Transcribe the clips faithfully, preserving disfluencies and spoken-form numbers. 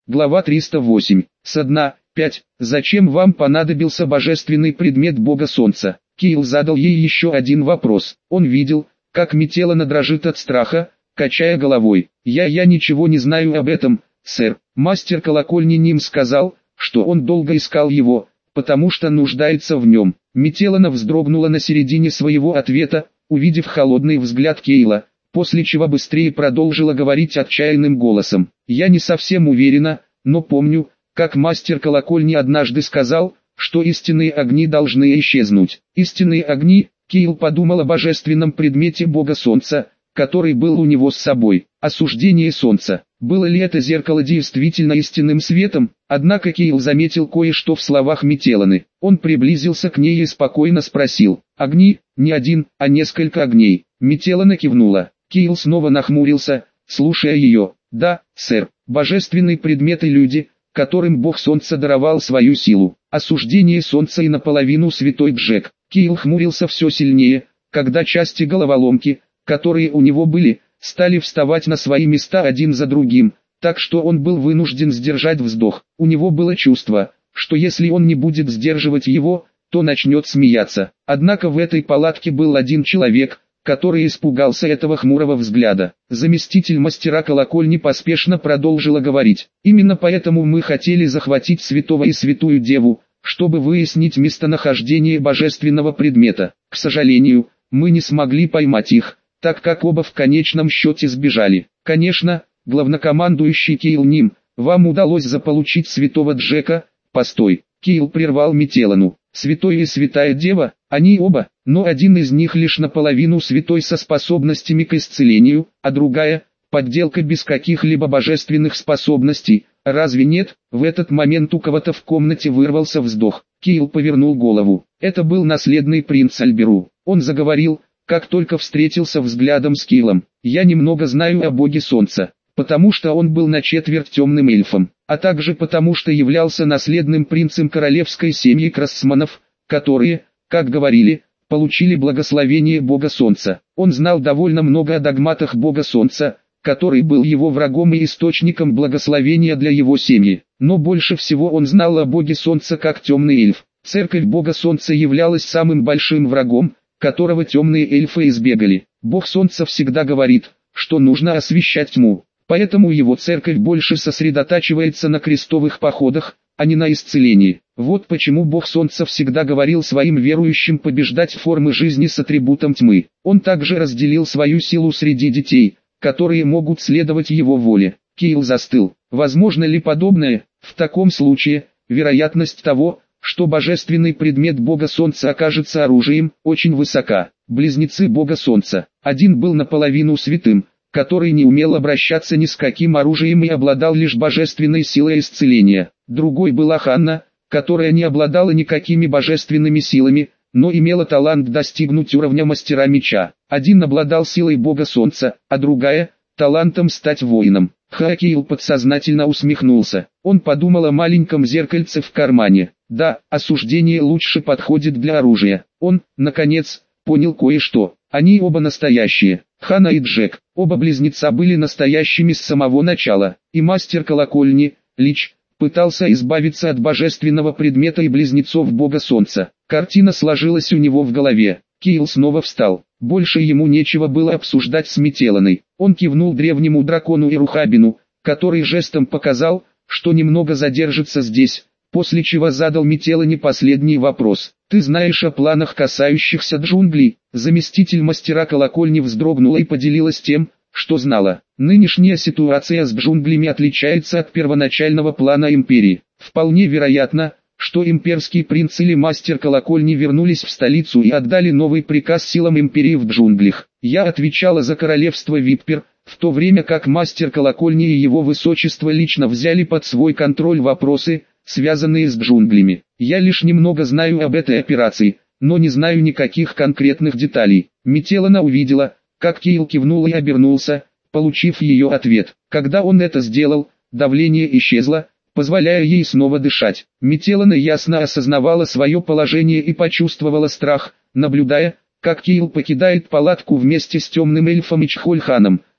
Глава триста восемь. Со дна. пять. Зачем вам понадобился божественный предмет бога солнца? Киил задал ей еще один вопрос. Он видел, как Метелана дрожит от страха, качая головой. «Я я ничего не знаю об этом, сэр. Мастер колокольни Ним сказал, что он долго искал его, потому что нуждается в нем». Метелана вздрогнула на середине своего ответа, увидев холодный взгляд Киила, после чего быстрее продолжила говорить отчаянным голосом. «Я не совсем уверена, но помню, как мастер колокольни однажды сказал, что истинные огни должны исчезнуть». Истинные огни, Киил подумал о божественном предмете бога солнца, который был у него с собой. Осуждение солнца. Было ли это зеркало действительно истинным светом? Однако Киил заметил кое-что в словах Метеланы. Он приблизился к ней и спокойно спросил: «Огни? Не один, а несколько огней?» Метелана кивнула. Киил снова нахмурился, слушая ее. «Да, сэр, божественные предметы люди, которым бог солнца даровал свою силу. Осуждение солнца и наполовину святой Джек». Киил хмурился все сильнее, когда части головоломки, которые у него были, стали вставать на свои места один за другим, так что он был вынужден сдержать вздох. У него было чувство, что если он не будет сдерживать его, то начнет смеяться. Однако в этой палатке был один человек, который испугался этого хмурого взгляда. Заместитель мастера колокольни поспешно продолжила говорить: «Именно поэтому мы хотели захватить святого и святую деву, чтобы выяснить местонахождение божественного предмета. К сожалению, мы не смогли поймать их, так как оба в конечном счете сбежали. Конечно, главнокомандующий Киил Ним, вам удалось заполучить святого Джека». «Постой», Киил прервал Метелану. «Святой и святая дева, они оба, но один из них лишь наполовину святой со способностями к исцелению, а другая – подделка без каких-либо божественных способностей. Разве нет?» В этот момент у кого-то в комнате вырвался вздох. Киил повернул голову. Это был наследный принц Альберу. Он заговорил, как только встретился взглядом с Киилом: «Я немного знаю о боге солнца, потому что он был на четверть темным эльфом, а также потому что являлся наследным принцем королевской семьи Крассманов, которые, как говорили, получили благословение бога солнца. Он знал довольно много о догматах бога солнца, который был его врагом и источником благословения для его семьи. Но больше всего он знал о боге солнца как темный эльф. Церковь бога солнца являлась самым большим врагом, которого темные эльфы избегали. Бог солнца всегда говорит, что нужно освещать тьму, поэтому его церковь больше сосредотачивается на крестовых походах, а не на исцелении. Вот почему бог солнца всегда говорил своим верующим побеждать формы жизни с атрибутом тьмы. Он также разделил свою силу среди детей, которые могут следовать его воле. Киил застыл. Возможно ли подобное? В таком случае, вероятность того, что божественный предмет бога солнца окажется оружием, очень высока. Близнецы бога солнца. Один был наполовину святым, который не умел обращаться ни с каким оружием и обладал лишь божественной силой исцеления. Другой была Ханна, которая не обладала никакими божественными силами, но имела талант достигнуть уровня мастера меча. Один обладал силой бога солнца, а другая – талантом стать воином. Киил подсознательно усмехнулся. Он подумал о маленьком зеркальце в кармане. Да, осуждение лучше подходит для оружия. Он, наконец, понял кое-что. Они оба настоящие. Ханна и Джек, оба близнеца, были настоящими с самого начала. И мастер колокольни, Лич, пытался избавиться от божественного предмета и близнецов бога солнца. Картина сложилась у него в голове. Киил снова встал. Больше ему нечего было обсуждать с Метеланой. Он кивнул древнему дракону Ирухабину, который жестом показал, что немного задержится здесь, после чего задал Метелане последний вопрос. «Ты знаешь о планах, касающихся джунглей?» Заместитель мастера колокольни вздрогнула и поделилась тем, что знала. Нынешняя ситуация с джунглями отличается от первоначального плана империи. Вполне вероятно, что имперский принц или мастер колокольни вернулись в столицу и отдали новый приказ силам империи в джунглях. Я отвечала за королевство Виппер, в то время как мастер колокольни и его высочество лично взяли под свой контроль вопросы, связанные с джунглями. Я лишь немного знаю об этой операции, но не знаю никаких конкретных деталей. Метелана увидела, как Киил кивнул и обернулся, получив ее ответ. Когда он это сделал, давление исчезло, позволяя ей снова дышать. Метелана ясно осознавала свое положение и почувствовала страх, наблюдая, как Киил покидает палатку вместе с темным эльфом и Чхольханом,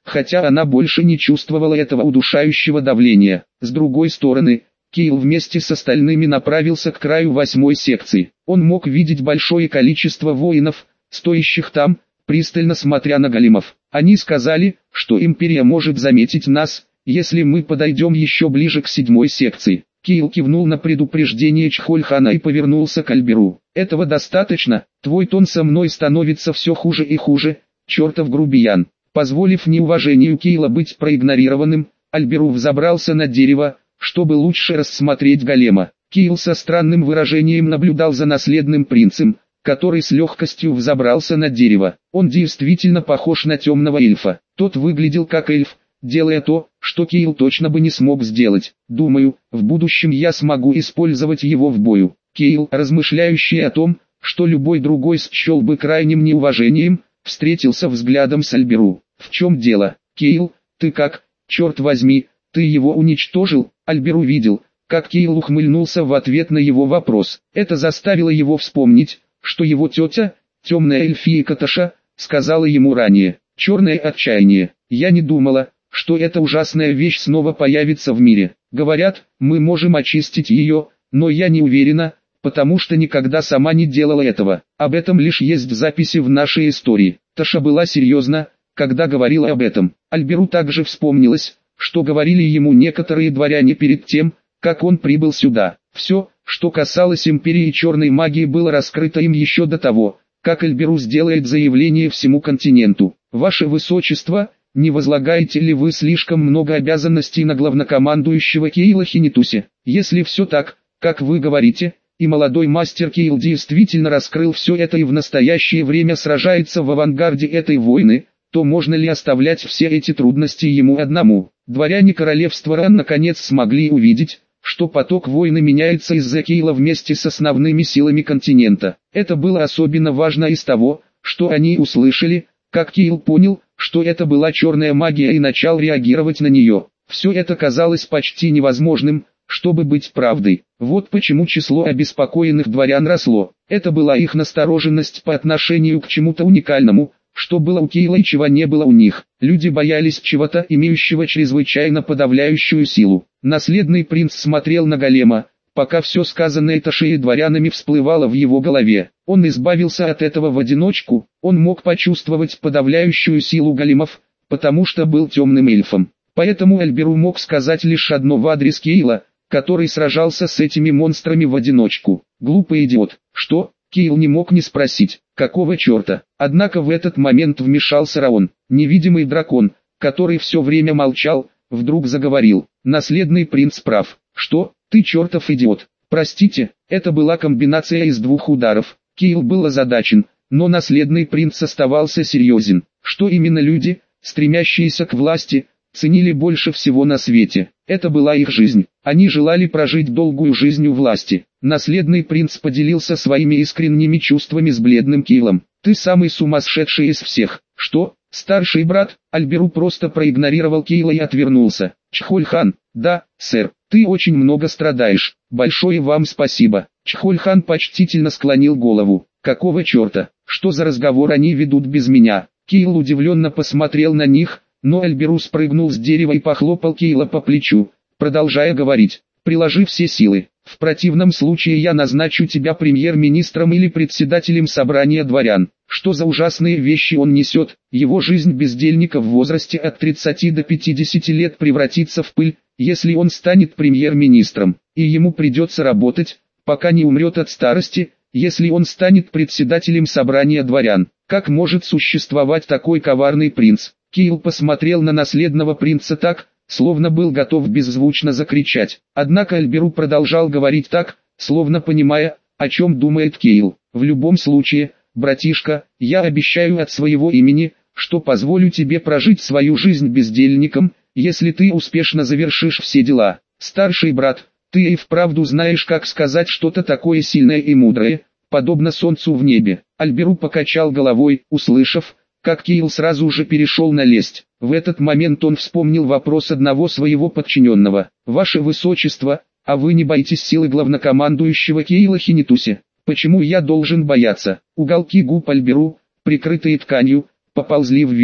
хотя она больше не чувствовала этого удушающего давления. С другой стороны, Кейл вместе с остальными направился к краю восьмой секции. Он мог видеть большое количество воинов, стоящих там, пристально смотря на големов. Они сказали, что Империя может заметить нас, если мы подойдем еще ближе к седьмой секции. Кейл кивнул на предупреждение Чхольхана и повернулся к Альберу. «Этого достаточно, твой тон со мной становится все хуже и хуже, чертов грубиян». Позволив неуважению Кейла быть проигнорированным, Альберу взобрался на дерево, чтобы лучше рассмотреть голема. Кейл со странным выражением наблюдал за наследным принцем, который с легкостью взобрался на дерево. Он действительно похож на темного эльфа. Тот выглядел как эльф, делая то, что Кейл точно бы не смог сделать. Думаю, в будущем я смогу использовать его в бою. Кейл, размышляющий о том, что любой другой счел бы крайним неуважением, встретился взглядом с Альберу. «В чем дело, Кейл, ты как, черт возьми, ты его уничтожил?» Альберу видел, как Кейл ухмыльнулся в ответ на его вопрос. Это заставило его вспомнить, что его тетя, темная эльфийка Таша, сказала ему ранее. «Черное отчаяние. Я не думала, что эта ужасная вещь снова появится в мире. Говорят, мы можем очистить ее, но я не уверена, потому что никогда сама не делала этого. Об этом лишь есть записи в нашей истории». Таша была серьезна, когда говорила об этом. Альберу также вспомнилось, что говорили ему некоторые дворяне перед тем, как он прибыл сюда. Все, что касалось Империи Черной Магии, было раскрыто им еще до того, как Альберу сделает заявление всему континенту. «Ваше Высочество, не возлагаете ли вы слишком много обязанностей на главнокомандующего Кейла Хинитусе? Если все так, как вы говорите, и молодой мастер Кейл действительно раскрыл все это и в настоящее время сражается в авангарде этой войны, то можно ли оставлять все эти трудности ему одному?» Дворяне королевства Ран наконец смогли увидеть, что поток войны меняется из-за Кейла вместе с основными силами континента. Это было особенно важно из того, что они услышали, как Кейл понял, что это была черная магия и начал реагировать на нее. Все это казалось почти невозможным, чтобы быть правдой. Вот почему число обеспокоенных дворян росло. Это была их настороженность по отношению к чему-то уникальному, что было у Кейла и чего не было у них. Люди боялись чего-то, имеющего чрезвычайно подавляющую силу. Наследный принц смотрел на голема, пока все сказанное Ташей и дворянами всплывало в его голове. Он избавился от этого в одиночку, он мог почувствовать подавляющую силу големов, потому что был темным эльфом. Поэтому Альберу мог сказать лишь одно в адрес Кейла, который сражался с этими монстрами в одиночку. «Глупый идиот». «Что?» Кейл не мог не спросить, какого черта. Однако в этот момент вмешался Раон, невидимый дракон, который все время молчал, вдруг заговорил. «Наследный принц прав». «Что? Ты чертов идиот». «Простите, это была комбинация из двух ударов». Кейл был озадачен, но наследный принц оставался серьезен. Что именно люди, стремящиеся к власти, ценили больше всего на свете? Это была их жизнь. Они желали прожить долгую жизнь у власти. Наследный принц поделился своими искренними чувствами с бледным Кейлом. «Ты самый сумасшедший из всех». «Что? Старший брат?» Альберу просто проигнорировал Кейла и отвернулся. «Чхольхан». «Да, сэр, ты очень много страдаешь. Большое вам спасибо». Чхольхан почтительно склонил голову. «Какого черта? Что за разговор они ведут без меня?» Кейл удивленно посмотрел на них, но Альберу спрыгнул с дерева и похлопал Кейла по плечу, продолжая говорить: «Приложи все силы. В противном случае я назначу тебя премьер-министром или председателем собрания дворян». Что за ужасные вещи он несет? Его жизнь бездельника в возрасте от тридцати до пятидесяти лет превратится в пыль, если он станет премьер-министром, и ему придется работать, пока не умрет от старости, если он станет председателем собрания дворян. Как может существовать такой коварный принц? Кейл посмотрел на наследного принца так, словно был готов беззвучно закричать. Однако Альберу продолжал говорить так, словно понимая, о чем думает Кейл. «В любом случае, братишка, я обещаю от своего имени, что позволю тебе прожить свою жизнь бездельником, если ты успешно завершишь все дела. Старший брат, ты и вправду знаешь, как сказать что-то такое сильное и мудрое, подобно солнцу в небе». Альберу покачал головой, услышав, как Кейл сразу же перешел на лесть. В этот момент он вспомнил вопрос одного своего подчиненного. «Ваше Высочество, а вы не боитесь силы главнокомандующего Кейла Хинитуси?» «Почему я должен бояться?» Уголки губ Альберу, прикрытые тканью, поползли вверх.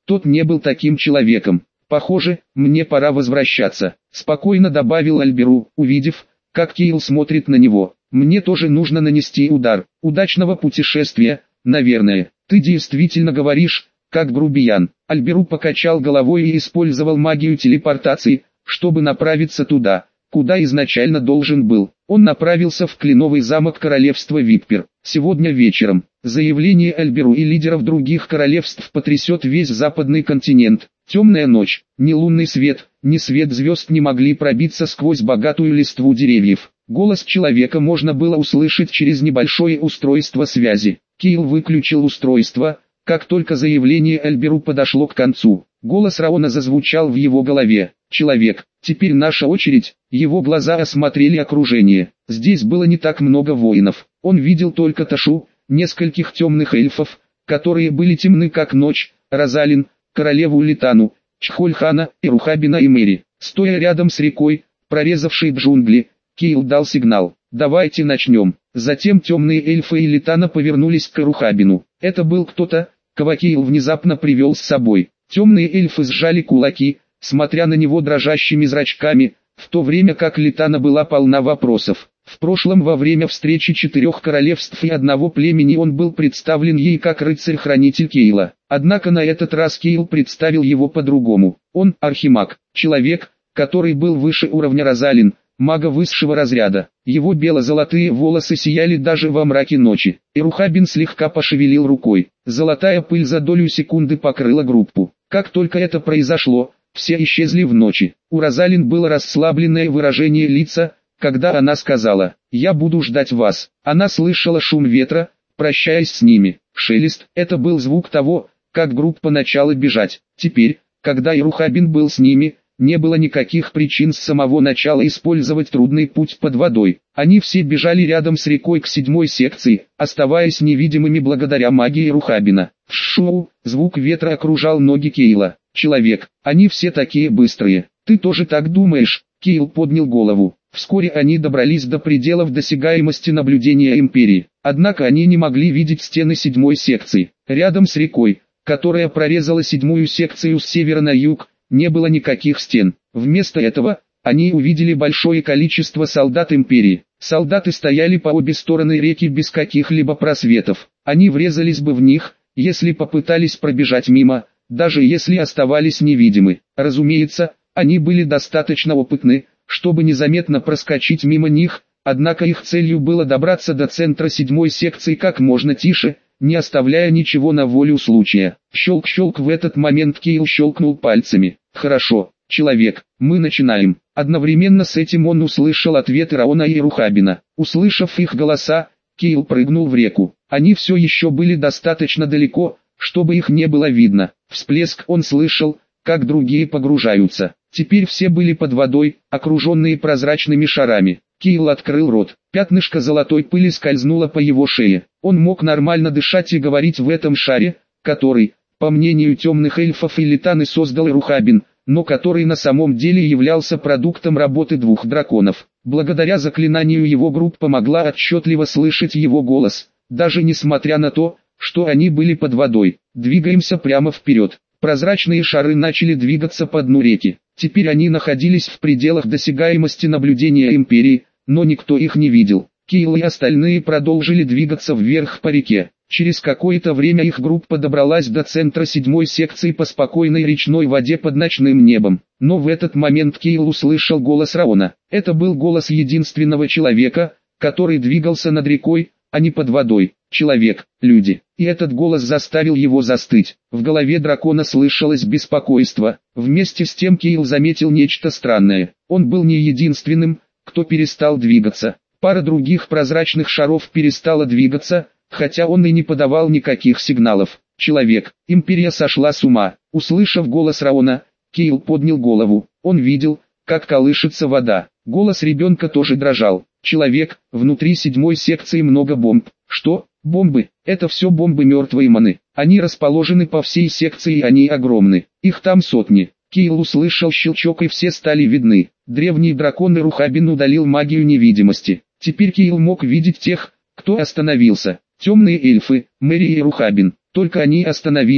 Тот не был таким человеком. «Похоже, мне пора возвращаться», — спокойно добавил Альберу, увидев, как Кейл смотрит на него. «Мне тоже нужно нанести удар. Удачного путешествия, наверное. Ты действительно говоришь, как грубиян». Альберу покачал головой и использовал магию телепортации, чтобы направиться туда, куда изначально должен был. Он направился в кленовый замок королевства Виппер. Сегодня вечером заявление Альберу и лидеров других королевств потрясет весь западный континент. Темная ночь, ни лунный свет, ни свет звезд не могли пробиться сквозь богатую листву деревьев. Голос человека можно было услышать через небольшое устройство связи. Кейл выключил устройство, как только заявление Альберу подошло к концу. Голос Раона зазвучал в его голове. «Человек, теперь наша очередь». Его глаза осмотрели окружение. Здесь было не так много воинов. Он видел только Ташу, нескольких темных эльфов, которые были темны как ночь, Розалин, королеву Литану, Чхольхана, Ирухабина и Мэри. Стоя рядом с рекой, прорезавшей джунгли, Кейл дал сигнал: «Давайте начнем». Затем темные эльфы и Литана повернулись к Ирухабину. Это был кто-то, кого Кейл внезапно привел с собой. Темные эльфы сжали кулаки, смотря на него дрожащими зрачками, в то время как Литана была полна вопросов. В прошлом во время встречи четырех королевств и одного племени он был представлен ей как рыцарь-хранитель Кейла. Однако на этот раз Кейл представил его по-другому. Он архимаг, человек, который был выше уровня Розалин, мага высшего разряда. Его бело-золотые волосы сияли даже во мраке ночи. Ирухабин слегка пошевелил рукой. Золотая пыль за долю секунды покрыла группу. Как только это произошло, все исчезли в ночи. У Розалин было расслабленное выражение лица, когда она сказала: «Я буду ждать вас». Она слышала шум ветра, прощаясь с ними. Шелест — это был звук того, как группа начала бежать. Теперь, когда Ирухабин был с ними, не было никаких причин с самого начала использовать трудный путь под водой. Они все бежали рядом с рекой к седьмой секции, оставаясь невидимыми благодаря магии Ирухабина. Шоу, звук ветра окружал ноги Кейла. «Человек, они все такие быстрые. Ты тоже так думаешь?» Кейл поднял голову. Вскоре они добрались до пределов досягаемости наблюдения Империи. Однако они не могли видеть стены седьмой секции. Рядом с рекой, которая прорезала седьмую секцию с севера на юг, не было никаких стен. Вместо этого, они увидели большое количество солдат Империи. Солдаты стояли по обе стороны реки без каких-либо просветов. Они врезались бы в них, если попытались пробежать мимо, даже если оставались невидимы. Разумеется, они были достаточно опытны, чтобы незаметно проскочить мимо них, однако их целью было добраться до центра седьмой секции как можно тише, не оставляя ничего на волю случая. Щелк-щелк, в этот момент Кейл щелкнул пальцами. «Хорошо, человек, мы начинаем». Одновременно с этим он услышал ответы Раона и Ирухабина. Услышав их голоса, Кейл прыгнул в реку. Они все еще были достаточно далеко, чтобы их не было видно. Всплеск он слышал, как другие погружаются. Теперь все были под водой, окруженные прозрачными шарами. Кейл открыл рот. Пятнышко золотой пыли скользнуло по его шее. Он мог нормально дышать и говорить в этом шаре, который, по мнению темных эльфов и Литаны, создал Ирухабин, но который на самом деле являлся продуктом работы двух драконов. Благодаря заклинанию его группа могла отчетливо слышать его голос, даже несмотря на то, что они были под водой. «Двигаемся прямо вперед». Прозрачные шары начали двигаться по дну реки. Теперь они находились в пределах досягаемости наблюдения Империи, но никто их не видел. Кейл и остальные продолжили двигаться вверх по реке. Через какое-то время их группа добралась до центра седьмой секции по спокойной речной воде под ночным небом. Но в этот момент Кейл услышал голос Раона. Это был голос единственного человека, который двигался над рекой, а не под водой. Человек, люди. И этот голос заставил его застыть. В голове дракона слышалось беспокойство. Вместе с тем Кейл заметил нечто странное. Он был не единственным, кто перестал двигаться. Пара других прозрачных шаров перестала двигаться, хотя он и не подавал никаких сигналов. Человек, Империя сошла с ума. Услышав голос Раона, Кейл поднял голову. Он видел, как колышется вода. Голос ребенка тоже дрожал. Человек, внутри седьмой секции много бомб. Что? Бомбы? Это все бомбы мертвой маны. Они расположены по всей секции и они огромны. Их там сотни. Кейл услышал щелчок и все стали видны. Древний дракон Ирухабин удалил магию невидимости. Теперь Кейл мог видеть тех, кто остановился. Темные эльфы, Мэри и Ирухабин. Только они остановились,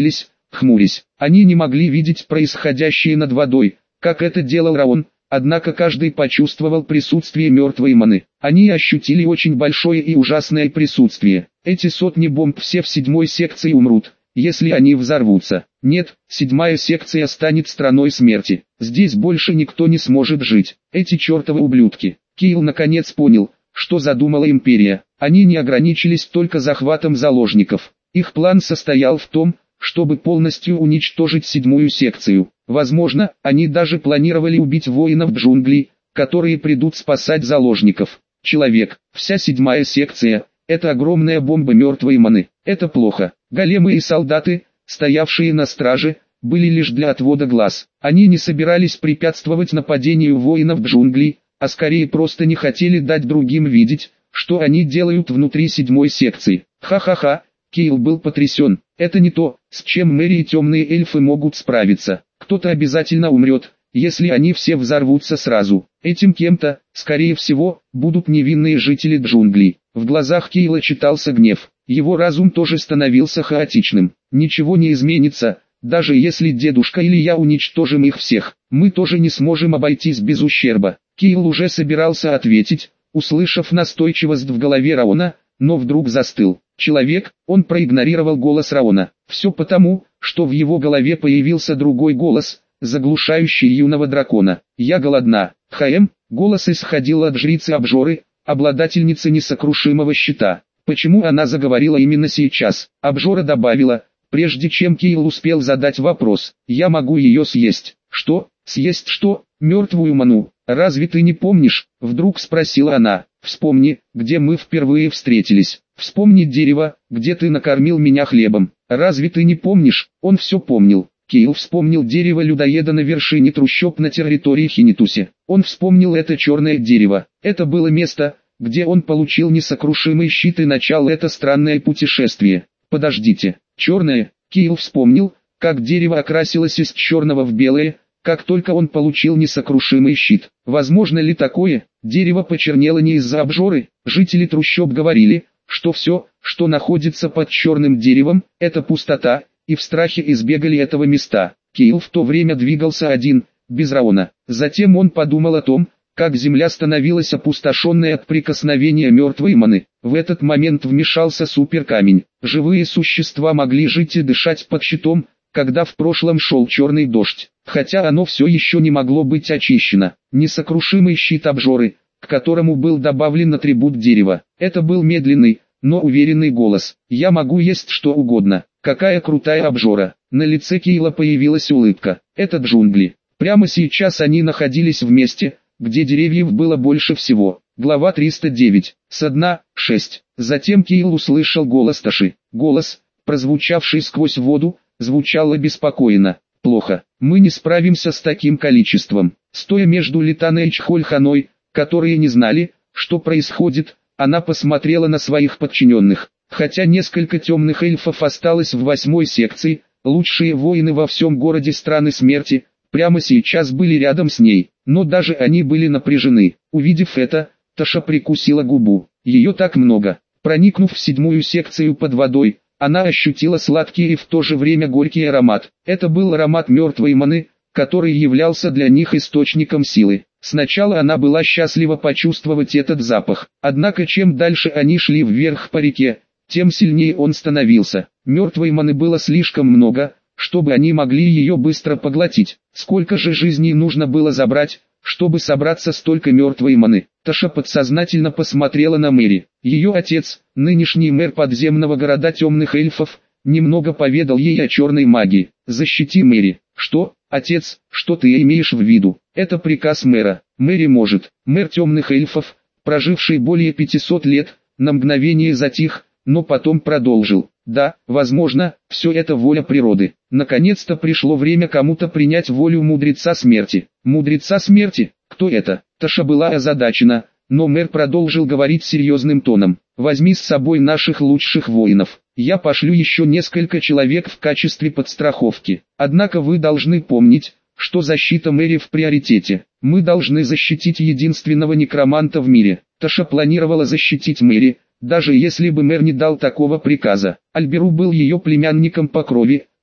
хмурясь. Они не могли видеть происходящее над водой, как это делал Раон, однако каждый почувствовал присутствие мертвой маны. Они ощутили очень большое и ужасное присутствие. Эти сотни бомб все в седьмой секции умрут, если они взорвутся. Нет, седьмая секция станет страной смерти. Здесь больше никто не сможет жить. Эти чертовы ублюдки. Кайл наконец понял, что задумала империя. Они не ограничились только захватом заложников. Их план состоял в том, чтобы полностью уничтожить седьмую секцию. Возможно, они даже планировали убить воинов джунглей, которые придут спасать заложников. Человек, вся седьмая секция, это огромная бомба мертвой маны. Это плохо. Големы и солдаты, стоявшие на страже, были лишь для отвода глаз. Они не собирались препятствовать нападению воинов джунглей, а скорее просто не хотели дать другим видеть, что они делают внутри седьмой секции. Ха-ха-ха, Кайл был потрясен. Это не то, с чем Мэри и темные эльфы могут справиться. Кто-то обязательно умрет, если они все взорвутся сразу. Этим кем-то, скорее всего, будут невинные жители джунглей. В глазах Кайла читался гнев. Его разум тоже становился хаотичным. Ничего не изменится, даже если дедушка или я уничтожим их всех. Мы тоже не сможем обойтись без ущерба. Кайл уже собирался ответить, услышав настойчивость в голове Раона, но вдруг застыл. Человек, он проигнорировал голос Раона. Все потому, что в его голове появился другой голос, заглушающий юного дракона. «Я голодна». Хаэм, голос исходил от жрицы Обжоры, обладательницы несокрушимого щита. Почему она заговорила именно сейчас? Обжора добавила, прежде чем Кайл успел задать вопрос. «Я могу ее съесть». «Что? Съесть что? Мертвую ману? Разве ты не помнишь?» Вдруг спросила она. «Вспомни, где мы впервые встретились. Вспомни дерево, где ты накормил меня хлебом. Разве ты не помнишь?» Он все помнил. Кайл вспомнил дерево людоеда на вершине трущоб на территории Хинитусе. Он вспомнил это черное дерево. Это было место, где он получил несокрушимый щит и начал это странное путешествие. Подождите, черное? Кайл вспомнил, как дерево окрасилось из черного в белое, как только он получил несокрушимый щит. Возможно ли такое? Дерево почернело не из-за обжоры. Жители трущоб говорили, что все, что находится под черным деревом, это пустота, и в страхе избегали этого места. Кайл в то время двигался один, без Раона. Затем он подумал о том, как земля становилась опустошенной от прикосновения мертвой маны. В этот момент вмешался суперкамень. Живые существа могли жить и дышать под щитом, когда в прошлом шел черный дождь, хотя оно все еще не могло быть очищено. Несокрушимый щит обжоры, к которому был добавлен атрибут дерева. Это был медленный, но уверенный голос. «Я могу есть что угодно». Какая крутая обжора. На лице Кайла появилась улыбка. Это джунгли. Прямо сейчас они находились в месте, где деревьев было больше всего. Глава триста девять. Со дна, шесть. Затем Кайл услышал голос Таши. Голос, прозвучавший сквозь воду, звучал обеспокоенно. «Плохо. Мы не справимся с таким количеством». Стоя между Литаной и Чхольханой, которые не знали, что происходит, она посмотрела на своих подчиненных. Хотя несколько темных эльфов осталось в восьмой секции, лучшие воины во всем городе Страны Смерти, прямо сейчас были рядом с ней, но даже они были напряжены. Увидев это, Таша прикусила губу. Ее так много. Проникнув в седьмую секцию под водой, она ощутила сладкий и в то же время горький аромат. Это был аромат мертвой маны, который являлся для них источником силы. Сначала она была счастлива почувствовать этот запах, однако чем дальше они шли вверх по реке, тем сильнее он становился. Мертвой маны было слишком много, чтобы они могли ее быстро поглотить. Сколько же жизней нужно было забрать, чтобы собраться столько мертвой маны? Таша подсознательно посмотрела на Мэри. Ее отец, нынешний мэр подземного города темных эльфов, немного поведал ей о черной магии. «Защити Мэри». «Что, отец, что ты имеешь в виду?» «Это приказ мэра. Мэри может». Мэр темных эльфов, проживший более пятисот лет, на мгновение затих, но потом продолжил. «Да, возможно, все это воля природы. Наконец-то пришло время кому-то принять волю мудреца смерти». «Мудреца смерти? Кто это?» Таша была озадачена, но мэр продолжил говорить серьезным тоном. «Возьми с собой наших лучших воинов. Я пошлю еще несколько человек в качестве подстраховки. Однако вы должны помнить, что защита Мэри в приоритете. Мы должны защитить единственного некроманта в мире». Таша планировала защитить Мэри, даже если бы мэр не дал такого приказа. Альберу был ее племянником по крови,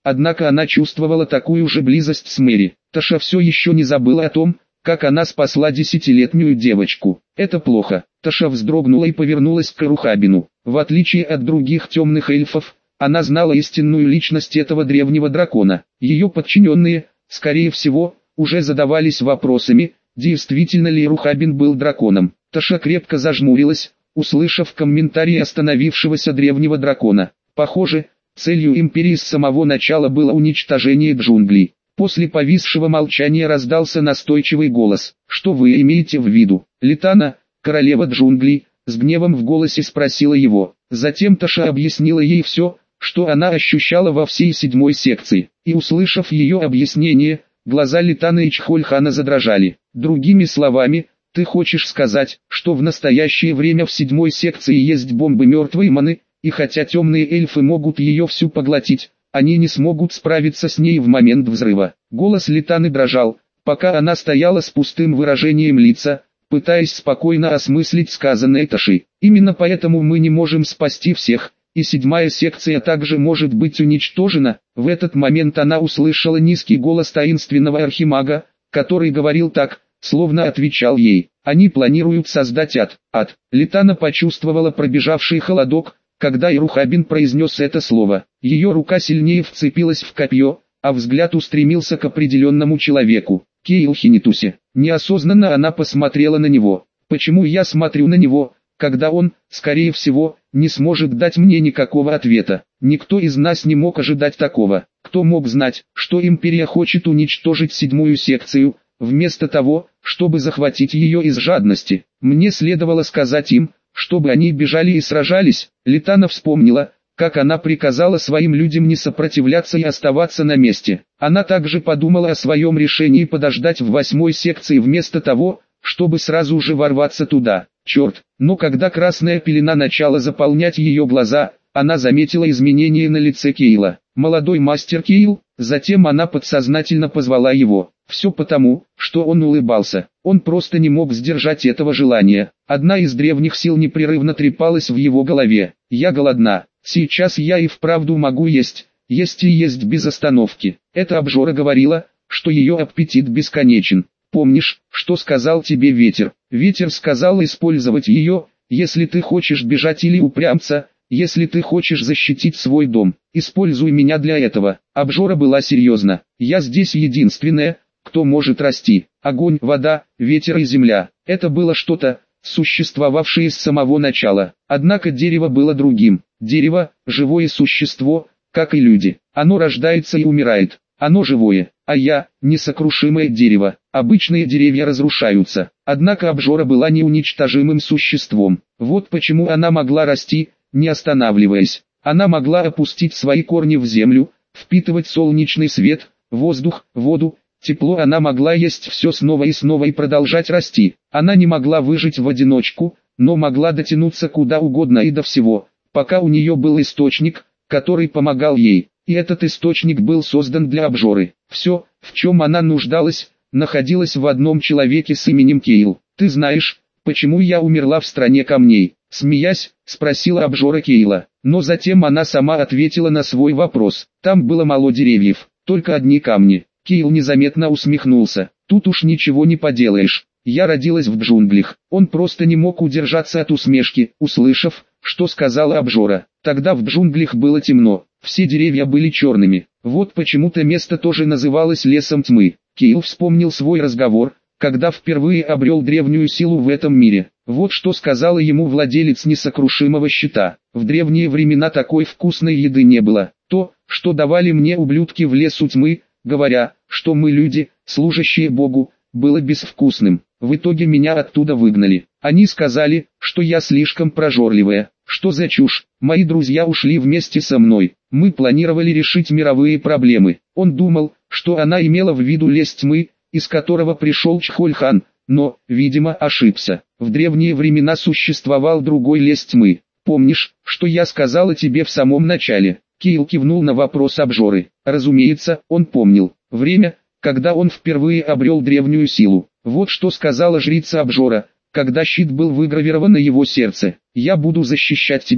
однако она чувствовала такую же близость с Мэри. Таша все еще не забыла о том, как она спасла десятилетнюю девочку. Это плохо. Таша вздрогнула и повернулась к Рухабину. В отличие от других темных эльфов, она знала истинную личность этого древнего дракона. Ее подчиненные, скорее всего, уже задавались вопросами, действительно ли Рухабин был драконом. Таша крепко зажмурилась, услышав комментарий остановившегося древнего дракона. Похоже, целью империи с самого начала было уничтожение джунглей. После повисшего молчания раздался настойчивый голос. «Что вы имеете в виду?» Литана, королева джунглей, с гневом в голосе спросила его. Затем Таша объяснила ей все, что она ощущала во всей седьмой секции. И услышав ее объяснение, глаза Литаны и Чхольхана задрожали. Другими словами, ты хочешь сказать, что в настоящее время в седьмой секции есть бомбы мертвой маны, и хотя темные эльфы могут ее всю поглотить, они не смогут справиться с ней в момент взрыва. Голос Литаны дрожал, пока она стояла с пустым выражением лица, пытаясь спокойно осмыслить сказанное Ташей. Именно поэтому мы не можем спасти всех, и седьмая секция также может быть уничтожена. В этот момент она услышала низкий голос таинственного архимага, который говорил так, словно отвечал ей. Они планируют создать ад. Ад. Литана почувствовала пробежавший холодок, когда Ирухабин произнес это слово. Ее рука сильнее вцепилась в копье, а взгляд устремился к определенному человеку. Кейл Хинитусе. Неосознанно она посмотрела на него. Почему я смотрю на него, когда он, скорее всего, не сможет дать мне никакого ответа? Никто из нас не мог ожидать такого. Кто мог знать, что империя хочет уничтожить седьмую секцию, вместо того, чтобы захватить ее из жадности? Мне следовало сказать им, чтобы они бежали и сражались. Литана вспомнила, как она приказала своим людям не сопротивляться и оставаться на месте. Она также подумала о своем решении подождать в восьмой секции вместо того, чтобы сразу же ворваться туда. Черт, но когда красная пелена начала заполнять ее глаза, она заметила изменения на лице Кейла. Молодой мастер Кейл, затем она подсознательно позвала его. Все потому, что он улыбался. Он просто не мог сдержать этого желания. Одна из древних сил непрерывно трепалась в его голове. «Я голодна. Сейчас я и вправду могу есть, есть и есть без остановки». Эта обжора говорила, что ее аппетит бесконечен. «Помнишь, что сказал тебе ветер?» Ветер сказал использовать ее, если ты хочешь бежать или упрямиться, если ты хочешь защитить свой дом. Используй меня для этого. Обжора была серьезна. Я здесь единственная, кто может расти. Огонь, вода, ветер и земля. Это было что-то, существовавшее с самого начала. Однако дерево было другим. Дерево – живое существо, как и люди. Оно рождается и умирает. Оно живое, а я – несокрушимое дерево. Обычные деревья разрушаются. Однако обжора была неуничтожимым существом. Вот почему она могла расти, не останавливаясь. Она могла опустить свои корни в землю, впитывать солнечный свет, воздух, воду, тепло. Она могла есть все снова и снова и продолжать расти. Она не могла выжить в одиночку, но могла дотянуться куда угодно и до всего, пока у нее был источник, который помогал ей. И этот источник был создан для обжоры. Все, в чем она нуждалась, находилось в одном человеке с именем Кейл. «Ты знаешь, почему я умерла в стране камней?» Смеясь, спросила обжора Кейла. Но затем она сама ответила на свой вопрос. Там было мало деревьев, только одни камни. Кейл незаметно усмехнулся. «Тут уж ничего не поделаешь. Я родилась в джунглях». Он просто не мог удержаться от усмешки, услышав, что сказала обжора. Тогда в джунглях было темно, все деревья были черными. Вот почему-то место тоже называлось лесом тьмы. Кейл вспомнил свой разговор, когда впервые обрел древнюю силу в этом мире. Вот что сказала ему владелец несокрушимого щита. В древние времена такой вкусной еды не было. То, что давали мне ублюдки в лесу тьмы, говоря, что мы люди, служащие Богу, было безвкусным. В итоге меня оттуда выгнали. Они сказали, что я слишком прожорливая. Что за чушь? Мои друзья ушли вместе со мной. Мы планировали решить мировые проблемы. Он думал, что она имела в виду лес тьмы, из которого пришел Чхольхан, но, видимо, ошибся. В древние времена существовал другой лес тьмы. Помнишь, что я сказала тебе в самом начале? Кейл кивнул на вопрос обжоры. Разумеется, он помнил. Время, когда он впервые обрел древнюю силу. Вот что сказала жрица обжора, когда щит был выгравирован на его сердце. «Я буду защищать тебя».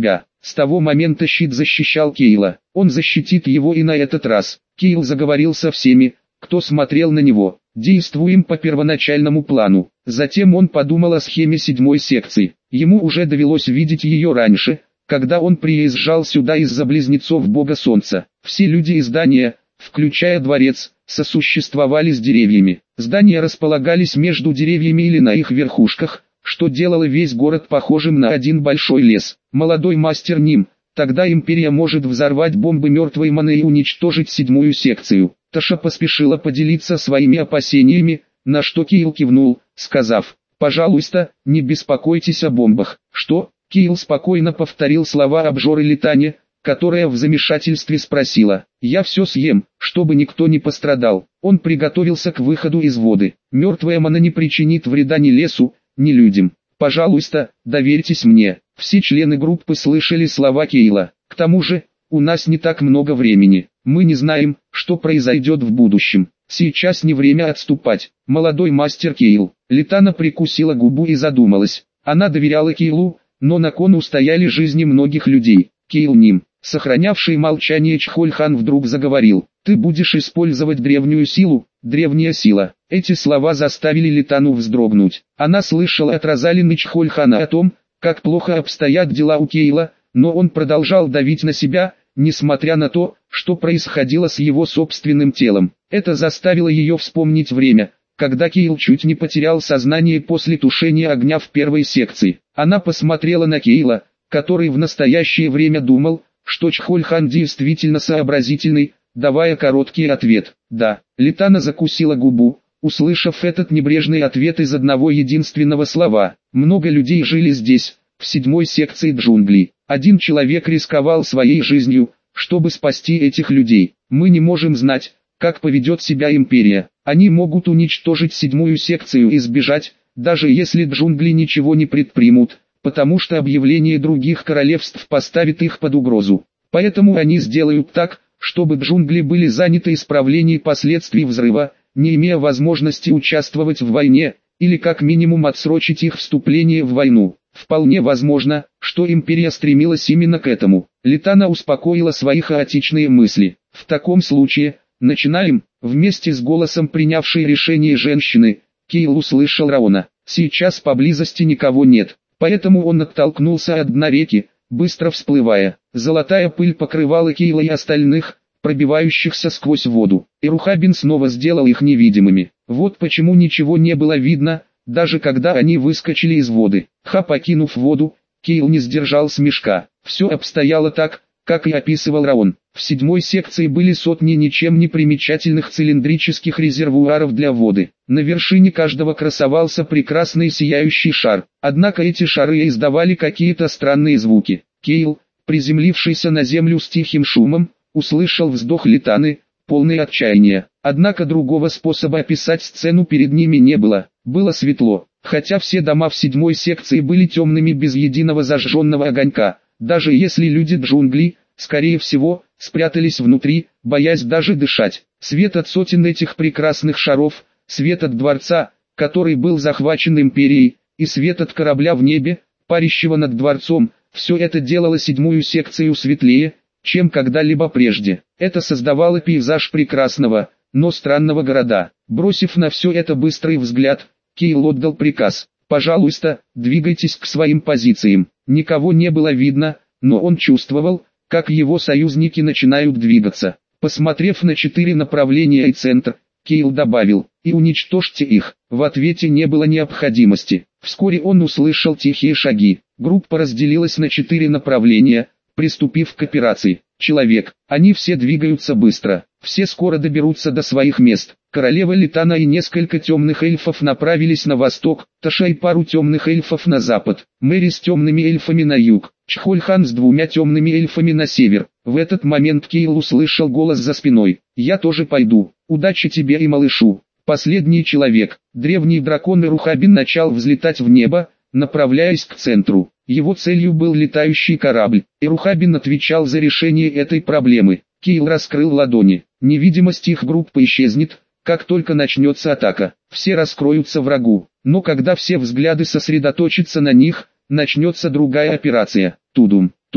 С того момента щит защищал Кейла. Он защитит его и на этот раз. Кейл заговорил со всеми, кто смотрел на него. Действуем по первоначальному плану. Затем он подумал о схеме седьмой секции. Ему уже довелось видеть ее раньше, когда он приезжал сюда из-за близнецов Бога Солнца. Все люди и здания, включая дворец, сосуществовали с деревьями. Здания располагались между деревьями или на их верхушках, что делало весь город похожим на один большой лес. Молодой мастер Ним, тогда Империя может взорвать бомбы мертвой маны и уничтожить седьмую секцию. Таша поспешила поделиться своими опасениями, на что Кейл кивнул, сказав: «Пожалуйста, не беспокойтесь о бомбах». «Что?» Кейл спокойно повторил слова обжоры Литане, которая в замешательстве спросила: «Я все съем, чтобы никто не пострадал». Он приготовился к выходу из воды. «Мертвая мана не причинит вреда ни лесу, ни людям. Пожалуйста, доверьтесь мне». Все члены группы слышали слова Кейла. «К тому же, у нас не так много времени. Мы не знаем, что произойдет в будущем. Сейчас не время отступать». Молодой мастер Кейл. Литана прикусила губу и задумалась. Она доверяла Кейлу, но на кону стояли жизни многих людей. Кейл Ним, сохранявший молчание Чхольхан, вдруг заговорил: «Ты будешь использовать древнюю силу, древняя сила». Эти слова заставили Литану вздрогнуть. Она слышала от Розалины Чхольхана о том, как плохо обстоят дела у Кейла, но он продолжал давить на себя, несмотря на то, что происходило с его собственным телом. Это заставило ее вспомнить время, когда Кейл чуть не потерял сознание после тушения огня в первой секции. Она посмотрела на Кейла, который в настоящее время думал, что Чхольхан действительно сообразительный, давая короткий ответ: «Да». Литана закусила губу, услышав этот небрежный ответ из одного единственного слова. Много людей жили здесь, в седьмой секции джунглей. Один человек рисковал своей жизнью, чтобы спасти этих людей. Мы не можем знать, как поведет себя Империя. Они могут уничтожить седьмую секцию и сбежать, даже если джунгли ничего не предпримут, потому что объявление других королевств поставит их под угрозу. Поэтому они сделают так, чтобы джунгли были заняты исправлением последствий взрыва, не имея возможности участвовать в войне, или как минимум отсрочить их вступление в войну. Вполне возможно, что Империя стремилась именно к этому. Литана успокоила свои хаотичные мысли. В таком случае, начинаем. Вместе с голосом принявшей решение женщины, Кейл услышал Раона. Сейчас поблизости никого нет, поэтому он оттолкнулся от дна реки, быстро всплывая. Золотая пыль покрывала Кейла и остальных, пробивающихся сквозь воду. И Рухабин снова сделал их невидимыми. Вот почему ничего не было видно, даже когда они выскочили из воды. Ха, покинув воду, Кейл не сдержал смешка. Все обстояло так, как и описывал Раон. В седьмой секции были сотни ничем не примечательных цилиндрических резервуаров для воды. На вершине каждого красовался прекрасный сияющий шар. Однако эти шары издавали какие-то странные звуки. Кейл, приземлившийся на землю с тихим шумом, услышал вздох Литаны, полный отчаяния. Однако другого способа описать сцену перед ними не было. Было светло, хотя все дома в седьмой секции были темными без единого зажженного огонька. Даже если люди джунглей, скорее всего, спрятались внутри, боясь даже дышать. Свет от сотен этих прекрасных шаров, свет от дворца, который был захвачен Империей, и свет от корабля в небе, парящего над дворцом, все это делало седьмую секцию светлее, чем когда-либо прежде. Это создавало пейзаж прекрасного, но странного города. Бросив на все это быстрый взгляд, Кейл отдал приказ: «Пожалуйста, двигайтесь к своим позициям». Никого не было видно, но он чувствовал, как его союзники начинают двигаться. Посмотрев на четыре направления и центр, Кейл добавил: «И уничтожьте их». В ответе не было необходимости. Вскоре он услышал тихие шаги. Группа разделилась на четыре направления, приступив к операции. Человек. Они все двигаются быстро. Все скоро доберутся до своих мест. Королева Литана и несколько темных эльфов направились на восток, Таша и пару темных эльфов на запад, Мэри с темными эльфами на юг, Чхольхан с двумя темными эльфами на север. В этот момент Кейл услышал голос за спиной: «Я тоже пойду. Удачи тебе и малышу». Последний человек, древний дракон Рухабин, начал взлетать в небо, направляясь к центру. Его целью был летающий корабль, и Рухабин отвечал за решение этой проблемы. Кейл раскрыл ладони. Невидимость их группы исчезнет, как только начнется атака. Все раскроются врагу, но когда все взгляды сосредоточатся на них, начнется другая операция. Тудум, тудум.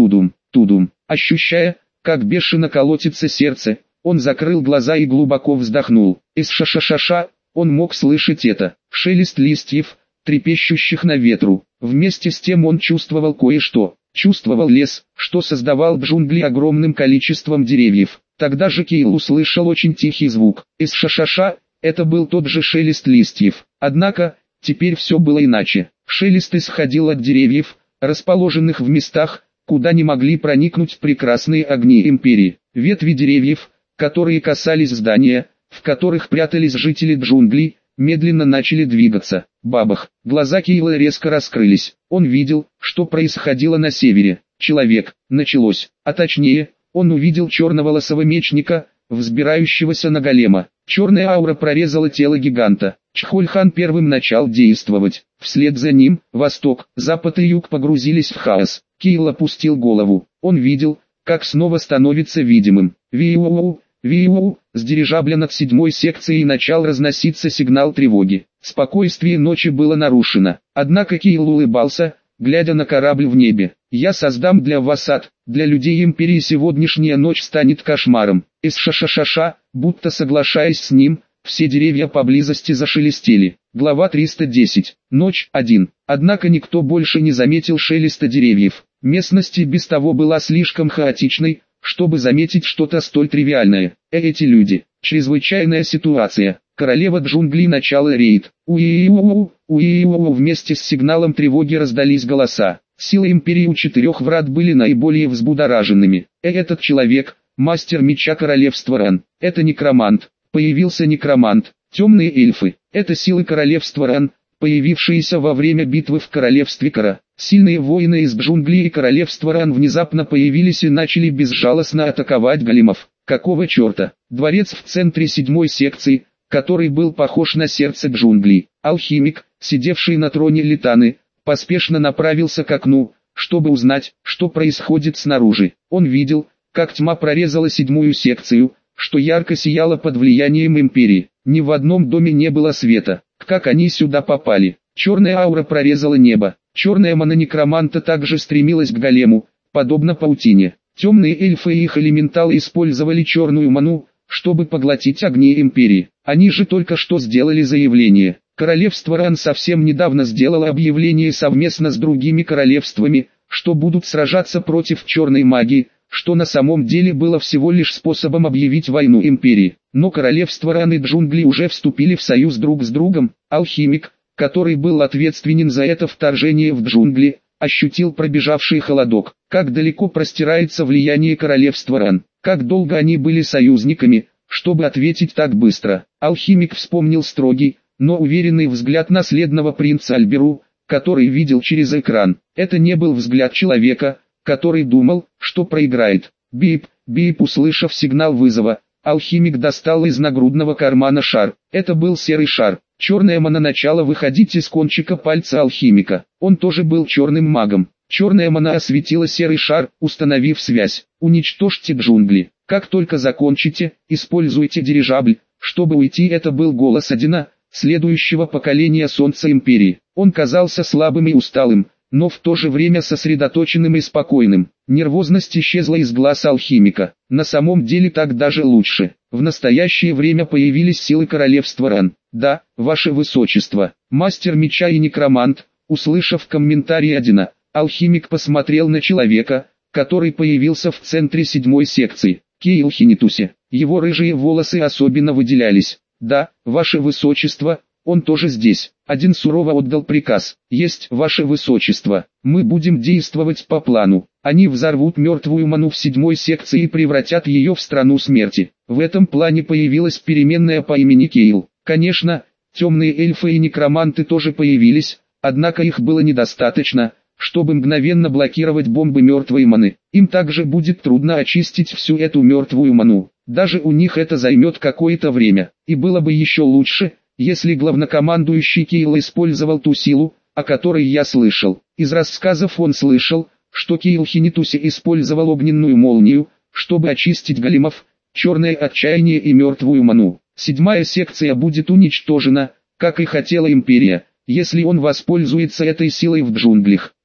Тудум. Ощущая, как бешено колотится сердце, он закрыл глаза и глубоко вздохнул. Из ша-ша-ша-ша он мог слышать это, шелест листьев, трепещущих на ветру. Вместе с тем он чувствовал кое-что. Чувствовал лес, что создавал джунгли огромным количеством деревьев. Тогда же Кейл услышал очень тихий звук. Из ша-ша-ша это был тот же шелест листьев. Однако, теперь все было иначе. Шелест исходил от деревьев, расположенных в местах, куда не могли проникнуть прекрасные огни империи. Ветви деревьев, которые касались здания, в которых прятались жители джунглей, медленно начали двигаться. Бабах! Глаза Кейла резко раскрылись. Он видел, что происходило на севере. Человек. Началось. А точнее, он увидел черноволосого мечника, взбирающегося на голема. Черная аура прорезала тело гиганта. Чхольхан первым начал действовать. Вслед за ним, восток, запад и юг погрузились в хаос. Кейл опустил голову. Он видел, как снова становится видимым. Виу-оу, виу-оу, с дирижабля над седьмой секцией начал разноситься сигнал тревоги. Спокойствие ночи было нарушено. Однако Кейл улыбался, глядя на корабль в небе. «Я создам для вас ад, для людей Империи сегодняшняя ночь станет кошмаром». Из ша-ша-ша-ша, будто соглашаясь с ним, все деревья поблизости зашелестели. Глава триста десять. Ночь один. Однако никто больше не заметил шелеста деревьев. Местность и без того была слишком хаотичной, чтобы заметить что-то столь тривиальное. Эти люди. Чрезвычайная ситуация. Королева джунглей начала рейд. Уи-у-у, уи-у-у. Вместе с сигналом тревоги раздались голоса. Силы Империи у четырех врат были наиболее взбудораженными. Этот человек, мастер меча королевства Ран. Это некромант. Появился некромант. Темные эльфы. Это силы королевства Ран, появившиеся во время битвы в королевстве Кара. Сильные воины из джунглей и королевства Ран внезапно появились и начали безжалостно атаковать големов. Какого черта? Дворец в центре седьмой секции, который был похож на сердце джунглей. Алхимик, сидевший на троне Литаны, поспешно направился к окну, чтобы узнать, что происходит снаружи. Он видел, как тьма прорезала седьмую секцию, что ярко сияло под влиянием Империи. Ни в одном доме не было света. Как они сюда попали? Черная аура прорезала небо. Черная мана некроманта также стремилась к голему, подобно паутине. Темные эльфы и их элементалы использовали черную ману, чтобы поглотить огни Империи. Они же только что сделали заявление. Королевство Ран совсем недавно сделало объявление совместно с другими королевствами, что будут сражаться против черной магии, что на самом деле было всего лишь способом объявить войну Империи. Но королевство Ран и джунгли уже вступили в союз друг с другом. Алхимик, который был ответственен за это вторжение в джунгли, ощутил пробежавший холодок. Как далеко простирается влияние королевства Ран, как долго они были союзниками, чтобы ответить так быстро. Алхимик вспомнил строгий, но уверенный взгляд наследного принца Альберу, который видел через экран. Это не был взгляд человека, который думал, что проиграет. Бип, бип, услышав сигнал вызова, алхимик достал из нагрудного кармана шар. Это был серый шар. Черная мана начала выходить из кончика пальца алхимика. Он тоже был черным магом. Черная мана осветила серый шар, установив связь. Уничтожьте джунгли. Как только закончите, используйте дирижабль, чтобы уйти. Это был голос Одина, следующего поколения Солнца Империи. Он казался слабым и усталым, но в то же время сосредоточенным и спокойным. Нервозность исчезла из глаз алхимика. На самом деле так даже лучше. В настоящее время появились силы королевства Ран. Да, ваше высочество. Мастер меча и некромант, услышав комментарий Одина, алхимик посмотрел на человека, который появился в центре седьмой секции. Кейл Хинитуси. Его рыжие волосы особенно выделялись. Да, ваше высочество, он тоже здесь. Один сурово отдал приказ. Есть, ваше высочество. Мы будем действовать по плану. Они взорвут мертвую ману в седьмой секции и превратят ее в страну смерти. В этом плане появилась переменная по имени Кейл. Конечно, темные эльфы и некроманты тоже появились, однако их было недостаточно, чтобы мгновенно блокировать бомбы мертвой маны. Им также будет трудно очистить всю эту мертвую ману. Даже у них это займет какое-то время. И было бы еще лучше, если главнокомандующий Кейл использовал ту силу, о которой я слышал. Из рассказов он слышал, что Кейл Хинитуси использовал огненную молнию, чтобы очистить големов, черное отчаяние и мертвую ману. Седьмая секция будет уничтожена, как и хотела Империя, если он воспользуется этой силой в джунглях.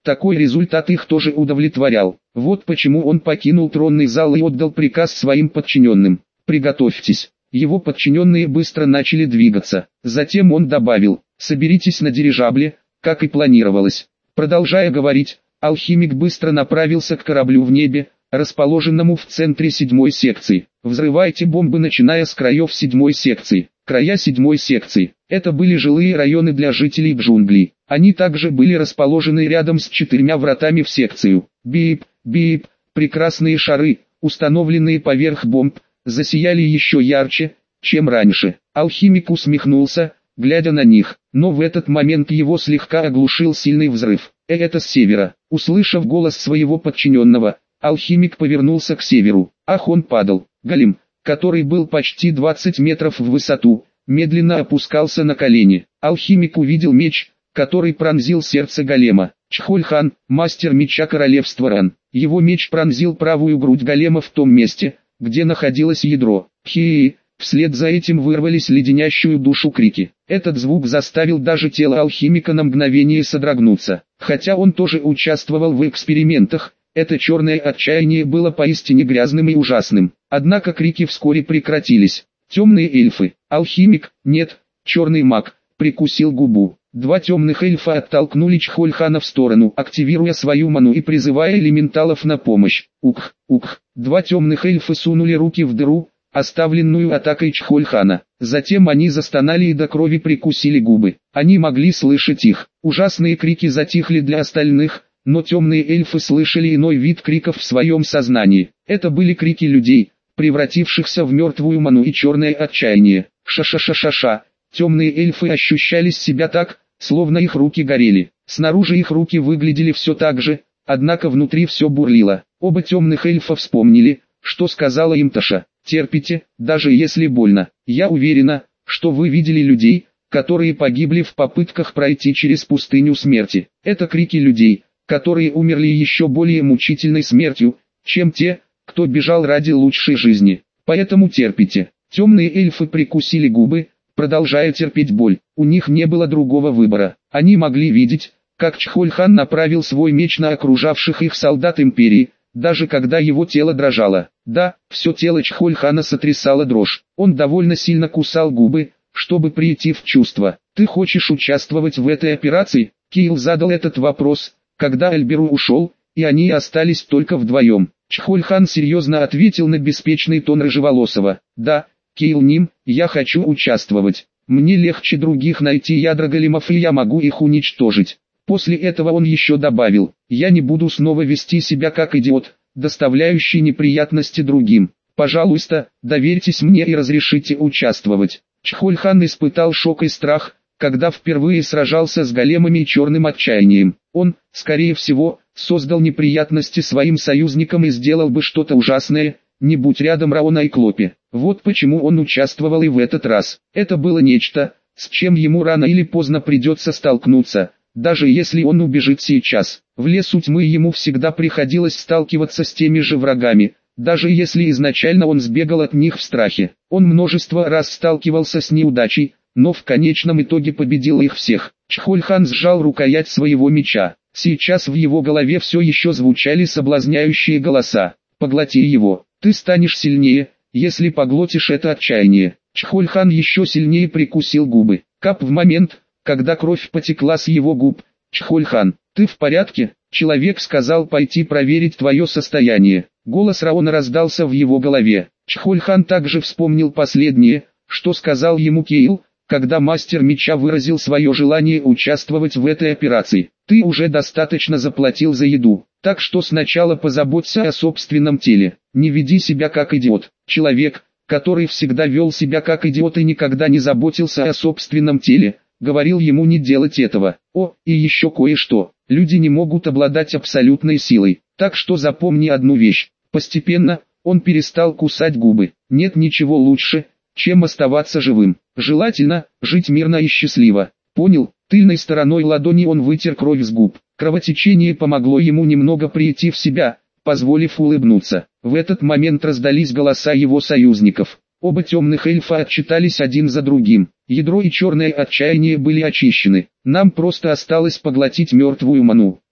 Такой результат их тоже удовлетворял. Вот почему он покинул тронный зал и отдал приказ своим подчиненным. «Приготовьтесь». Его подчиненные быстро начали двигаться. Затем он добавил: «Соберитесь на дирижабле, как и планировалось». Продолжая говорить, алхимик быстро направился к кораблю в небе, расположенному в центре седьмой секции. «Взрывайте бомбы, начиная с краев седьмой секции». Края седьмой секции – это были жилые районы для жителей джунглей. Они также были расположены рядом с четырьмя вратами в секцию. Бип, бип, прекрасные шары, установленные поверх бомб, засияли еще ярче, чем раньше. Алхимик усмехнулся, глядя на них, но в этот момент его слегка оглушил сильный взрыв. «Э, это с севера». Услышав голос своего подчиненного, алхимик повернулся к северу. Ах, он падал. Голем, который был почти двадцать метров в высоту, медленно опускался на колени. Алхимик увидел меч, который пронзил сердце голема. Чхоль-хан, мастер меча королевства Ран. Его меч пронзил правую грудь голема в том месте, где находилось ядро. Хи-и-и. Вслед за этим вырвались леденящую душу крики. Этот звук заставил даже тело алхимика на мгновение содрогнуться. Хотя он тоже участвовал в экспериментах, это черное отчаяние было поистине грязным и ужасным. Однако крики вскоре прекратились. Темные эльфы, алхимик, нет, черный маг, прикусил губу. Два темных эльфа оттолкнули Чхоль-хана в сторону, активируя свою ману и призывая элементалов на помощь. Ух, ух, два темных эльфа сунули руки в дыру, оставленную атакой Чхоль-хана. Затем они застонали и до крови прикусили губы. Они могли слышать их. Ужасные крики затихли для остальных, но темные эльфы слышали иной вид криков в своем сознании. Это были крики людей, превратившихся в мертвую ману и черное отчаяние. Ша-ша-ша-ша-ша. Темные эльфы ощущали себя так, словно их руки горели. Снаружи их руки выглядели все так же, однако внутри все бурлило. Оба темных эльфа вспомнили, что сказала им Таша. «Терпите, даже если больно. Я уверена, что вы видели людей, которые погибли в попытках пройти через пустыню смерти». Это крики людей, которые умерли еще более мучительной смертью, чем те, кто бежал ради лучшей жизни. Поэтому терпите. Темные эльфы прикусили губы, продолжая терпеть боль. У них не было другого выбора. Они могли видеть, как Чхоль-хан направил свой меч на окружавших их солдат империи, даже когда его тело дрожало. Да, все тело Чхоль-хана сотрясало дрожь. Он довольно сильно кусал губы, чтобы прийти в чувство. «Ты хочешь участвовать в этой операции?» Киил задал этот вопрос, когда Альберу ушел, и они остались только вдвоем. Чхоль-хан серьезно ответил на беспечный тон рыжеволосого. «Да, Киил Ним, я хочу участвовать. Мне легче других найти ядра големов, и я могу их уничтожить». После этого он еще добавил: «Я не буду снова вести себя как идиот, доставляющий неприятности другим. Пожалуйста, доверьтесь мне и разрешите участвовать». Чхоль-хан испытал шок и страх, когда впервые сражался с големами и черным отчаянием. Он, скорее всего, создал неприятности своим союзникам и сделал бы что-то ужасное, не будь рядом Раона и Клопи. Вот почему он участвовал и в этот раз. Это было нечто, с чем ему рано или поздно придется столкнуться, даже если он убежит сейчас. В лесу тьмы ему всегда приходилось сталкиваться с теми же врагами, даже если изначально он сбегал от них в страхе. Он множество раз сталкивался с неудачей, но в конечном итоге победил их всех. Чхоль-хан сжал рукоять своего меча. Сейчас в его голове все еще звучали соблазняющие голоса. «Поглоти его, ты станешь сильнее, если поглотишь это отчаяние». Чхоль-хан еще сильнее прикусил губы. Кап в момент, когда кровь потекла с его губ. «Чхоль-хан, ты в порядке?» Человек сказал пойти проверить твое состояние. Голос Раона раздался в его голове. Чхоль-хан также вспомнил последнее, что сказал ему Киил, когда мастер меча выразил свое желание участвовать в этой операции. «Ты уже достаточно заплатил за еду, так что сначала позаботься о собственном теле. Не веди себя как идиот». Человек, который всегда вел себя как идиот и никогда не заботился о собственном теле, говорил ему не делать этого. О, и еще кое-что. Люди не могут обладать абсолютной силой. Так что запомни одну вещь. Постепенно, он перестал кусать губы. Нет ничего лучше, чем оставаться живым. Желательно, жить мирно и счастливо. Понял? Тыльной стороной ладони он вытер кровь с губ. Кровотечение помогло ему немного прийти в себя, позволив улыбнуться. В этот момент раздались голоса его союзников. Оба темных эльфа отчитались один за другим. Ядро и черное отчаяние были очищены. Нам просто осталось поглотить мертвую ману.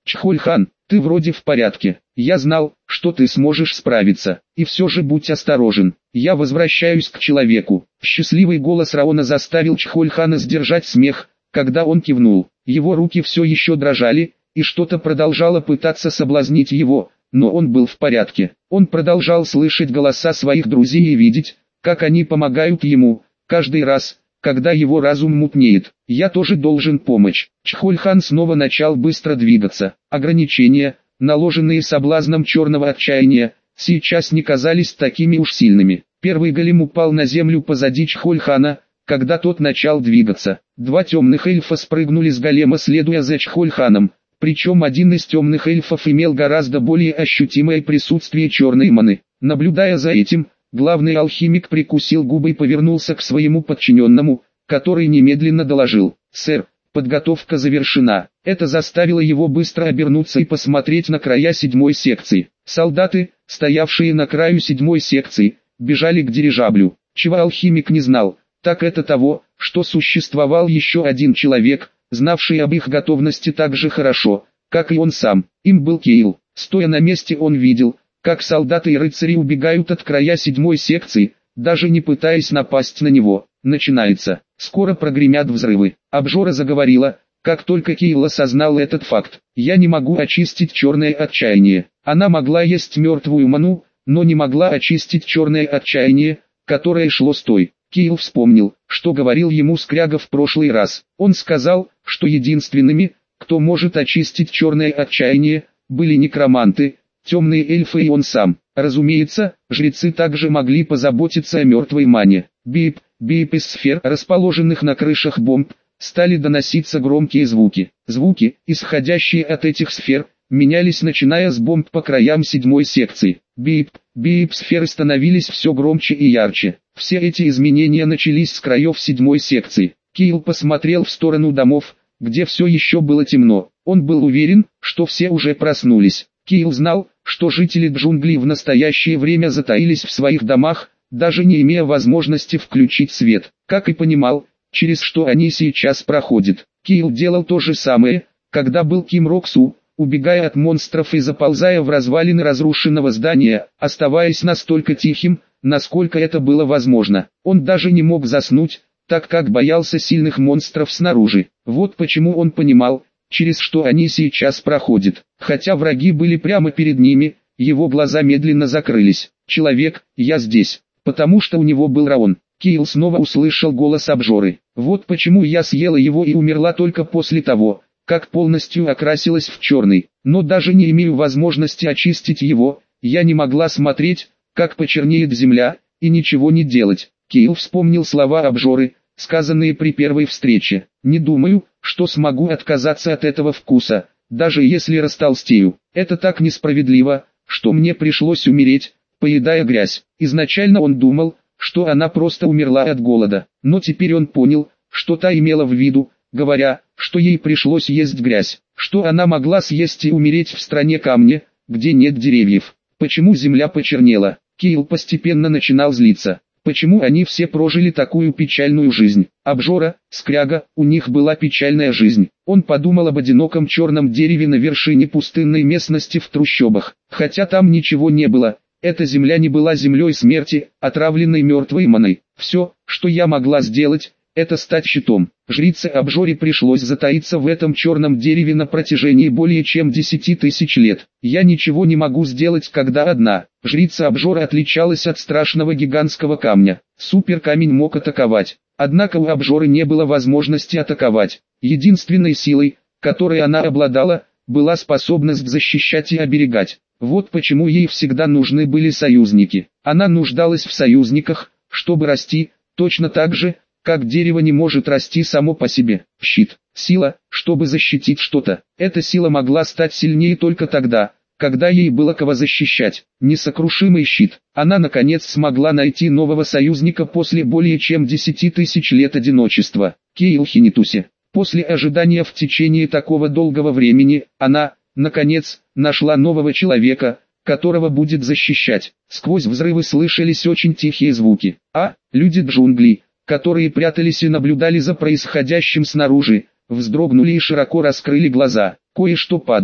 Чхоль-хан, ты вроде в порядке. Я знал, что ты сможешь справиться. И все же будь осторожен. Я возвращаюсь к человеку. Счастливый голос Раона заставил Чхоль-хана сдержать смех, когда он кивнул. Его руки все еще дрожали, и что-то продолжало пытаться соблазнить его, но он был в порядке. Он продолжал слышать голоса своих друзей и видеть, как они помогают ему, каждый раз, когда его разум мутнеет. Я тоже должен помочь. Чхоль-хан снова начал быстро двигаться. Ограничения, наложенные соблазном черного отчаяния, сейчас не казались такими уж сильными. Первый голем упал на землю позади Чхоль-хана, когда тот начал двигаться. Два темных эльфа спрыгнули с голема, следуя за Чхоль-ханом. Причем один из темных эльфов имел гораздо более ощутимое присутствие черной маны. Наблюдая за этим, главный алхимик прикусил губы и повернулся к своему подчиненному, который немедленно доложил: «Сэр, подготовка завершена». Это заставило его быстро обернуться и посмотреть на края седьмой секции. Солдаты, стоявшие на краю седьмой секции, бежали к дирижаблю. Чего алхимик не знал, так это того, что существовал еще один человек, знавший об их готовности так же хорошо, как и он сам. Им был Кейл. Стоя на месте, он видел, как солдаты и рыцари убегают от края седьмой секции, даже не пытаясь напасть на него. Начинается. Скоро прогремят взрывы. Обжора заговорила, как только Кейл осознал этот факт. «Я не могу очистить черное отчаяние». Она могла есть мертвую ману, но не могла очистить черное отчаяние, которое шло с той. Кейл вспомнил, что говорил ему Скряга в прошлый раз. Он сказал, что единственными, кто может очистить черное отчаяние, были некроманты, темные эльфы и он сам. Разумеется, жрецы также могли позаботиться о мертвой мане. Бип, бип из сфер, расположенных на крышах бомб, стали доноситься громкие звуки. Звуки, исходящие от этих сфер, менялись, начиная с бомб по краям седьмой секции. Бип, бип, сферы становились все громче и ярче. Все эти изменения начались с краев седьмой секции. Кейл посмотрел в сторону домов, где все еще было темно. Он был уверен, что все уже проснулись. Кейл знал, что жители джунглей в настоящее время затаились в своих домах, даже не имея возможности включить свет. Как и понимал, через что они сейчас проходят. Кейл делал то же самое, когда был Ким Роксу, убегая от монстров и заползая в развалины разрушенного здания, оставаясь настолько тихим, насколько это было возможно. Он даже не мог заснуть, так как боялся сильных монстров снаружи. Вот почему он понимал, через что они сейчас проходят. Хотя враги были прямо перед ними, его глаза медленно закрылись. «Человек, я здесь». Потому что у него был Раон. Кейл снова услышал голос Обжоры. «Вот почему я съела его и умерла только после того, как полностью окрасилась в черный. Но даже не имею возможности очистить его, я не могла смотреть, как почернеет земля, и ничего не делать». Кейл вспомнил слова Обжоры, сказанные при первой встрече. «Не думаю, что смогу отказаться от этого вкуса, даже если растолстею. Это так несправедливо, что мне пришлось умереть, поедая грязь». Изначально он думал, что она просто умерла от голода, но теперь он понял, что та имела в виду, говоря, что ей пришлось есть грязь, что она могла съесть и умереть в стране камня, где нет деревьев. Почему земля почернела? Кейл постепенно начинал злиться. Почему они все прожили такую печальную жизнь? Обжора, Скряга, у них была печальная жизнь. Он подумал об одиноком черном дереве на вершине пустынной местности в трущобах. Хотя там ничего не было, эта земля не была землей смерти, отравленной мертвой маной. Все, что я могла сделать, это стать щитом. Жрице Обжоре пришлось затаиться в этом черном дереве на протяжении более чем десяти тысяч лет. Я ничего не могу сделать, когда одна. Жрица Обжора отличалась от страшного гигантского камня. Суперкамень мог атаковать. Однако у Обжоры не было возможности атаковать. Единственной силой, которой она обладала, была способность защищать и оберегать. Вот почему ей всегда нужны были союзники. Она нуждалась в союзниках, чтобы расти, точно так же, как дерево не может расти само по себе. Щит, сила, чтобы защитить что-то. Эта сила могла стать сильнее только тогда, когда ей было кого защищать. Несокрушимый щит. Она наконец смогла найти нового союзника после более чем десяти тысяч лет одиночества. Кейл Хинитуси. После ожидания в течение такого долгого времени, она, наконец, нашла нового человека, которого будет защищать. Сквозь взрывы слышались очень тихие звуки. А, люди джунглей, которые прятались и наблюдали за происходящим снаружи, вздрогнули и широко раскрыли глаза. Кое-что падало.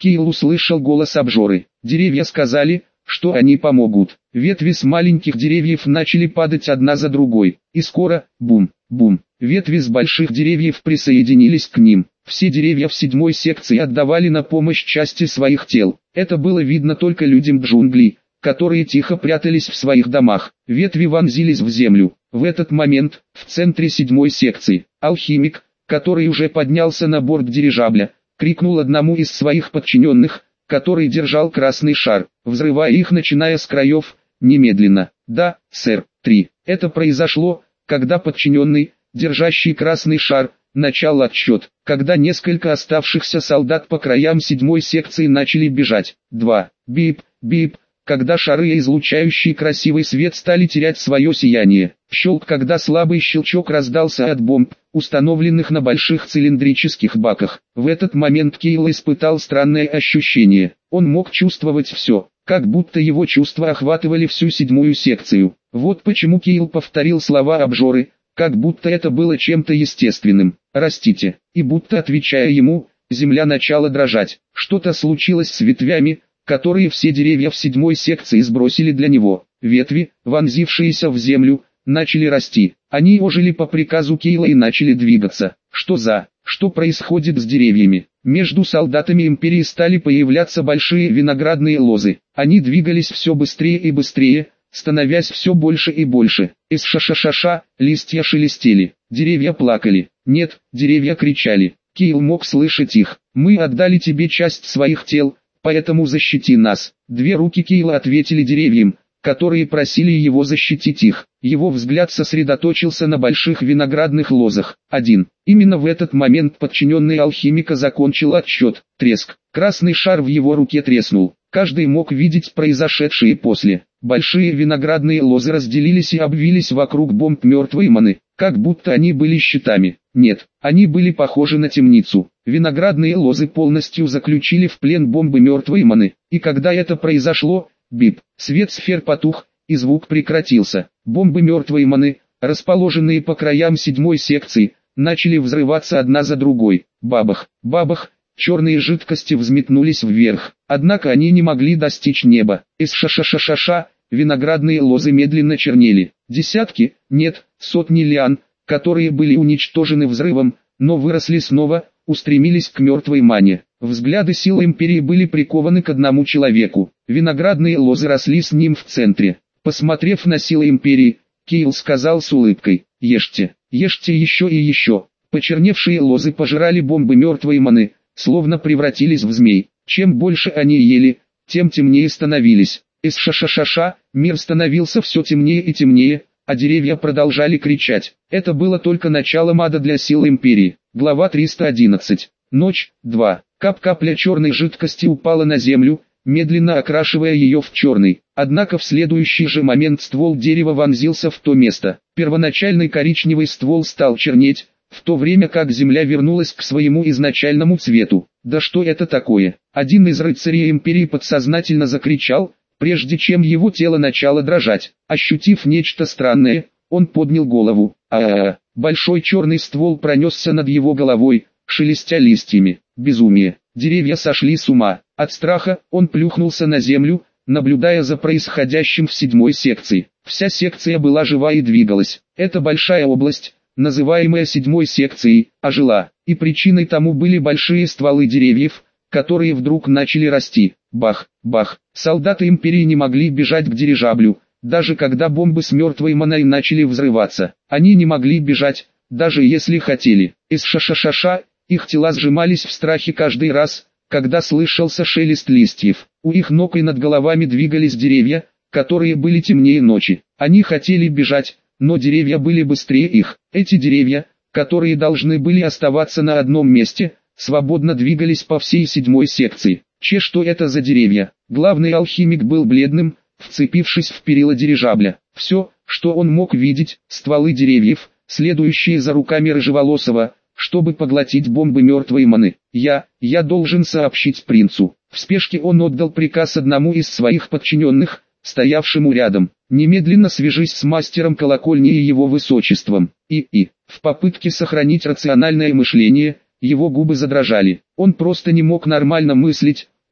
Кейл услышал голос обжоры. Деревья сказали, что они помогут. Ветви с маленьких деревьев начали падать одна за другой. И скоро, бум, бум, ветви с больших деревьев присоединились к ним. Все деревья в седьмой секции отдавали на помощь части своих тел. Это было видно только людям джунглей, которые тихо прятались в своих домах. Ветви вонзились в землю. В этот момент, в центре седьмой секции, алхимик, который уже поднялся на борт дирижабля, крикнул одному из своих подчиненных, который держал красный шар, взрывая их начиная с краев, немедленно. Да, сэр. три. Это произошло, когда подчиненный, держащий красный шар, начал отсчет, когда несколько оставшихся солдат по краям седьмой секции начали бежать. два. Бип, бип, когда шары, излучающие красивый свет, стали терять свое сияние. Щелк, когда слабый щелчок раздался от бомб, установленных на больших цилиндрических баках. В этот момент Кейл испытал странное ощущение. Он мог чувствовать все, как будто его чувства охватывали всю седьмую секцию. Вот почему Кейл повторил слова обжоры, как будто это было чем-то естественным. «Растите», и будто отвечая ему, земля начала дрожать. Что-то случилось с ветвями, которые все деревья в седьмой секции сбросили для него. Ветви, вонзившиеся в землю, начали расти. Они ожили по приказу Кейла и начали двигаться. Что за... Что происходит с деревьями? Между солдатами империи стали появляться большие виноградные лозы. Они двигались все быстрее и быстрее, становясь все больше и больше. Из ша-ша-ша-ша, листья шелестели, деревья плакали. Нет, деревья кричали. Кейл мог слышать их. «Мы отдали тебе часть своих тел, поэтому защити нас». Две руки Кейла ответили деревьям, которые просили его защитить их. Его взгляд сосредоточился на больших виноградных лозах. Один. Именно в этот момент подчиненный алхимика закончил отсчет. Треск. Красный шар в его руке треснул. Каждый мог видеть произошедшее после. Большие виноградные лозы разделились и обвились вокруг бомб мертвой маны, как будто они были щитами. Нет, они были похожи на темницу. Виноградные лозы полностью заключили в плен бомбы мертвой маны. И когда это произошло, бип, свет сфер потух, и звук прекратился. Бомбы мертвой маны, расположенные по краям седьмой секции, начали взрываться одна за другой. Бабах, бабах, черные жидкости взметнулись вверх. Однако они не могли достичь неба. Из ша-ша-ша-ша-ша, виноградные лозы медленно чернели. Десятки, нет, сотни лиан, которые были уничтожены взрывом, но выросли снова, устремились к мертвой мане. Взгляды сил империи были прикованы к одному человеку. Виноградные лозы росли с ним в центре. Посмотрев на силы империи, Кейл сказал с улыбкой: «Ешьте, ешьте еще и еще». Почерневшие лозы пожирали бомбы мертвой маны, словно превратились в змей. Чем больше они ели, тем темнее становились. Из ша-ша-ша-ша, мир становился все темнее и темнее, а деревья продолжали кричать. Это было только началом ада для сил империи. Глава триста одиннадцать. Ночь, два. Кап-капля черной жидкости упала на землю, медленно окрашивая ее в черный. Однако в следующий же момент ствол дерева вонзился в то место. Первоначальный коричневый ствол стал чернеть, в то время как земля вернулась к своему изначальному цвету. Да что это такое? Один из рыцарей империи подсознательно закричал, прежде чем его тело начало дрожать. Ощутив нечто странное, он поднял голову. А-а-а! Большой черный ствол пронесся над его головой, шелестя листьями. Безумие. Деревья сошли с ума. От страха он плюхнулся на землю, наблюдая за происходящим в седьмой секции. Вся секция была жива и двигалась. Эта большая область, называемая седьмой секцией, ожила. И причиной тому были большие стволы деревьев, которые вдруг начали расти. Бах, бах. Солдаты империи не могли бежать к дирижаблю, даже когда бомбы с мертвой маной начали взрываться. Они не могли бежать, даже если хотели. Из ша-ша-ша-ша, их тела сжимались в страхе каждый раз, когда слышался шелест листьев. У их ног и над головами двигались деревья, которые были темнее ночи. Они хотели бежать, но деревья были быстрее их. Эти деревья, которые должны были оставаться на одном месте, свободно двигались по всей седьмой секции. Че, что это за деревья? Главный алхимик был бледным, вцепившись в перила дирижабля. Все, что он мог видеть, стволы деревьев, следующие за руками рыжеволосого, чтобы поглотить бомбы мертвой маны. Я, я должен сообщить принцу. В спешке он отдал приказ одному из своих подчиненных, стоявшему рядом. Немедленно свяжись с мастером колокольни и его высочеством. И, и, в попытке сохранить рациональное мышление, его губы задрожали. Он просто не мог нормально мыслить,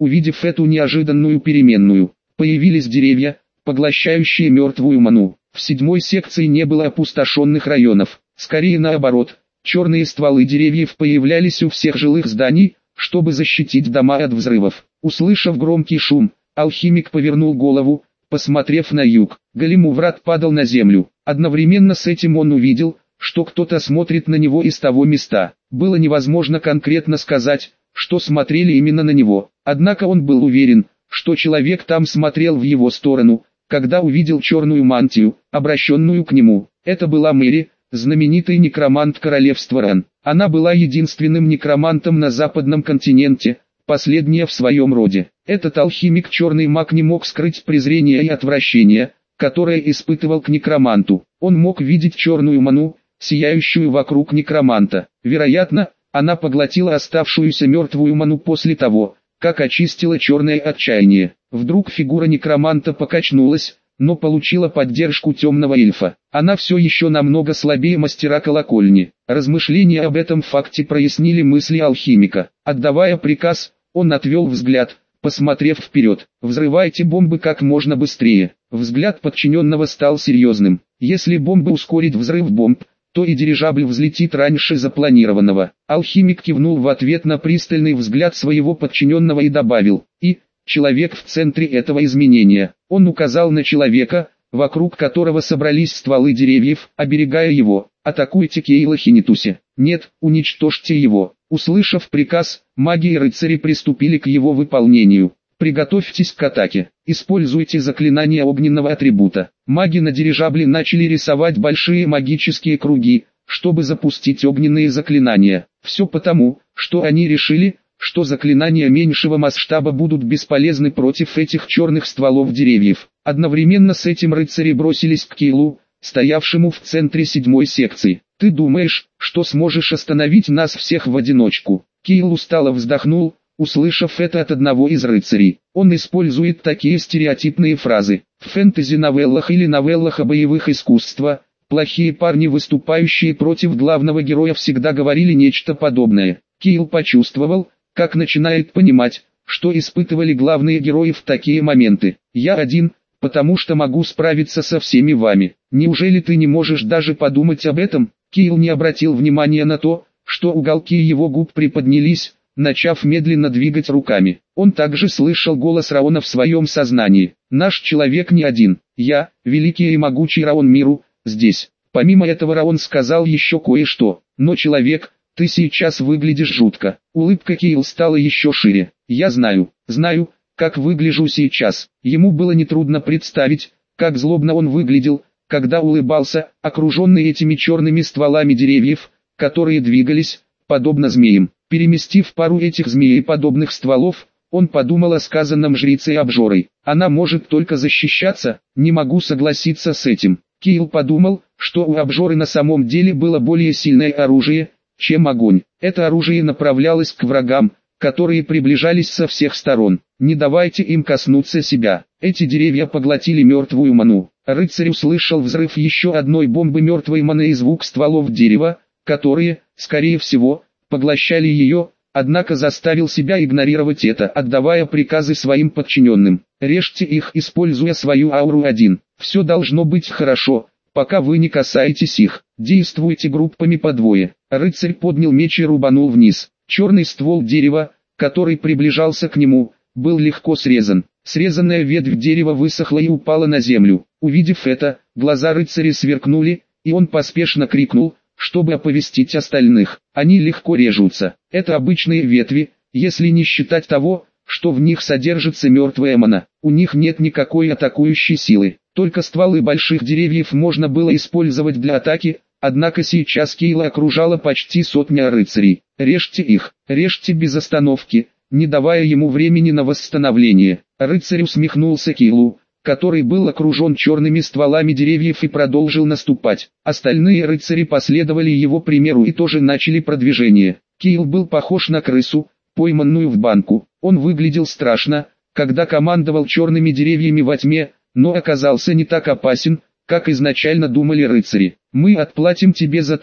Увидев эту неожиданную переменную, появились деревья, поглощающие мертвую ману. В седьмой секции не было опустошенных районов, скорее наоборот, черные стволы деревьев появлялись у всех жилых зданий, чтобы защитить дома от взрывов. Услышав громкий шум, алхимик повернул голову, посмотрев на юг. Големуврат падал на землю. Одновременно с этим он увидел, что кто-то смотрит на него из того места. Было невозможно конкретно сказать, что смотрели именно на него. Однако он был уверен, что человек там смотрел в его сторону, когда увидел черную мантию, обращенную к нему. Это была Мэри, знаменитый некромант королевства Ран. Она была единственным некромантом на западном континенте, последняя в своем роде. Этот алхимик-черный маг не мог скрыть презрение и отвращение, которое испытывал к некроманту. Он мог видеть черную ману, сияющую вокруг некроманта. Вероятно, она поглотила оставшуюся мертвую ману после того, как очистила черное отчаяние. Вдруг фигура некроманта покачнулась, но получила поддержку темного эльфа. Она все еще намного слабее мастера колокольни. Размышления об этом факте прояснили мысли алхимика. Отдавая приказ, он отвел взгляд, посмотрев вперед. «Взрывайте бомбы как можно быстрее». Взгляд подчиненного стал серьезным. «Если бомба ускорит взрыв бомб, то и дирижабль взлетит раньше запланированного». Алхимик кивнул в ответ на пристальный взгляд своего подчиненного и добавил: «И, человек в центре этого изменения». Он указал на человека, вокруг которого собрались стволы деревьев, оберегая его. «Атакуйте Кейла Хинитусе». «Нет, уничтожьте его». Услышав приказ, маги и рыцари приступили к его выполнению. «Приготовьтесь к атаке. Используйте заклинание огненного атрибута». Маги на дирижабле начали рисовать большие магические круги, чтобы запустить огненные заклинания. Все потому, что они решили, что заклинания меньшего масштаба будут бесполезны против этих черных стволов деревьев. Одновременно с этим рыцари бросились к Кейлу, стоявшему в центре седьмой секции. «Ты думаешь, что сможешь остановить нас всех в одиночку?» Кейл устало вздохнул, услышав это от одного из рыцарей. Он использует такие стереотипные фразы. В фэнтези-новеллах или новеллах о боевых искусствах, плохие парни, выступающие против главного героя, всегда говорили нечто подобное. Кейл почувствовал, как начинает понимать, что испытывали главные герои в такие моменты. «Я один, потому что могу справиться со всеми вами. Неужели ты не можешь даже подумать об этом?» Кейл не обратил внимания на то, что уголки его губ приподнялись, начав медленно двигать руками. Он также слышал голос Раона в своем сознании. «Наш человек не один. Я, великий и могучий Раон Миру, здесь». Помимо этого Раон сказал еще кое-что. «Но человек, ты сейчас выглядишь жутко». Улыбка Кейл стала еще шире. «Я знаю, знаю, как выгляжу сейчас». Ему было нетрудно представить, как злобно он выглядел, когда улыбался, окруженный этими черными стволами деревьев, которые двигались, подобно змеям. Переместив пару этих змееподобных стволов, он подумал о сказанном жрицей обжорой. «Она может только защищаться, не могу согласиться с этим». Кейл подумал, что у обжоры на самом деле было более сильное оружие, чем огонь. Это оружие направлялось к врагам, которые приближались со всех сторон. Не давайте им коснуться себя. Эти деревья поглотили мертвую ману. Рыцарь услышал взрыв еще одной бомбы мертвой маны и звук стволов дерева, которые, скорее всего, поглощали ее, однако заставил себя игнорировать это, отдавая приказы своим подчиненным. «Режьте их, используя свою ауру один. Все должно быть хорошо, пока вы не касаетесь их. Действуйте группами по двое». Рыцарь поднял меч и рубанул вниз. Черный ствол дерева, который приближался к нему, был легко срезан. Срезанная ветвь дерева высохла и упала на землю. Увидев это, глаза рыцаря сверкнули, и он поспешно крикнул, чтобы оповестить остальных. «Они легко режутся. Это обычные ветви, если не считать того, что в них содержится мертвая мана. У них нет никакой атакующей силы. Только стволы больших деревьев можно было использовать для атаки, однако сейчас Кейла окружала почти сотня рыцарей. Режьте их, режьте без остановки, не давая ему времени на восстановление». Рыцарь усмехнулся Кейлу, который был окружен черными стволами деревьев, и продолжил наступать. Остальные рыцари последовали его примеру и тоже начали продвижение. Кейл был похож на крысу, пойманную в банку. Он выглядел страшно, когда командовал черными деревьями во тьме, но оказался не так опасен, как изначально думали рыцари. «Мы отплатим тебе за то,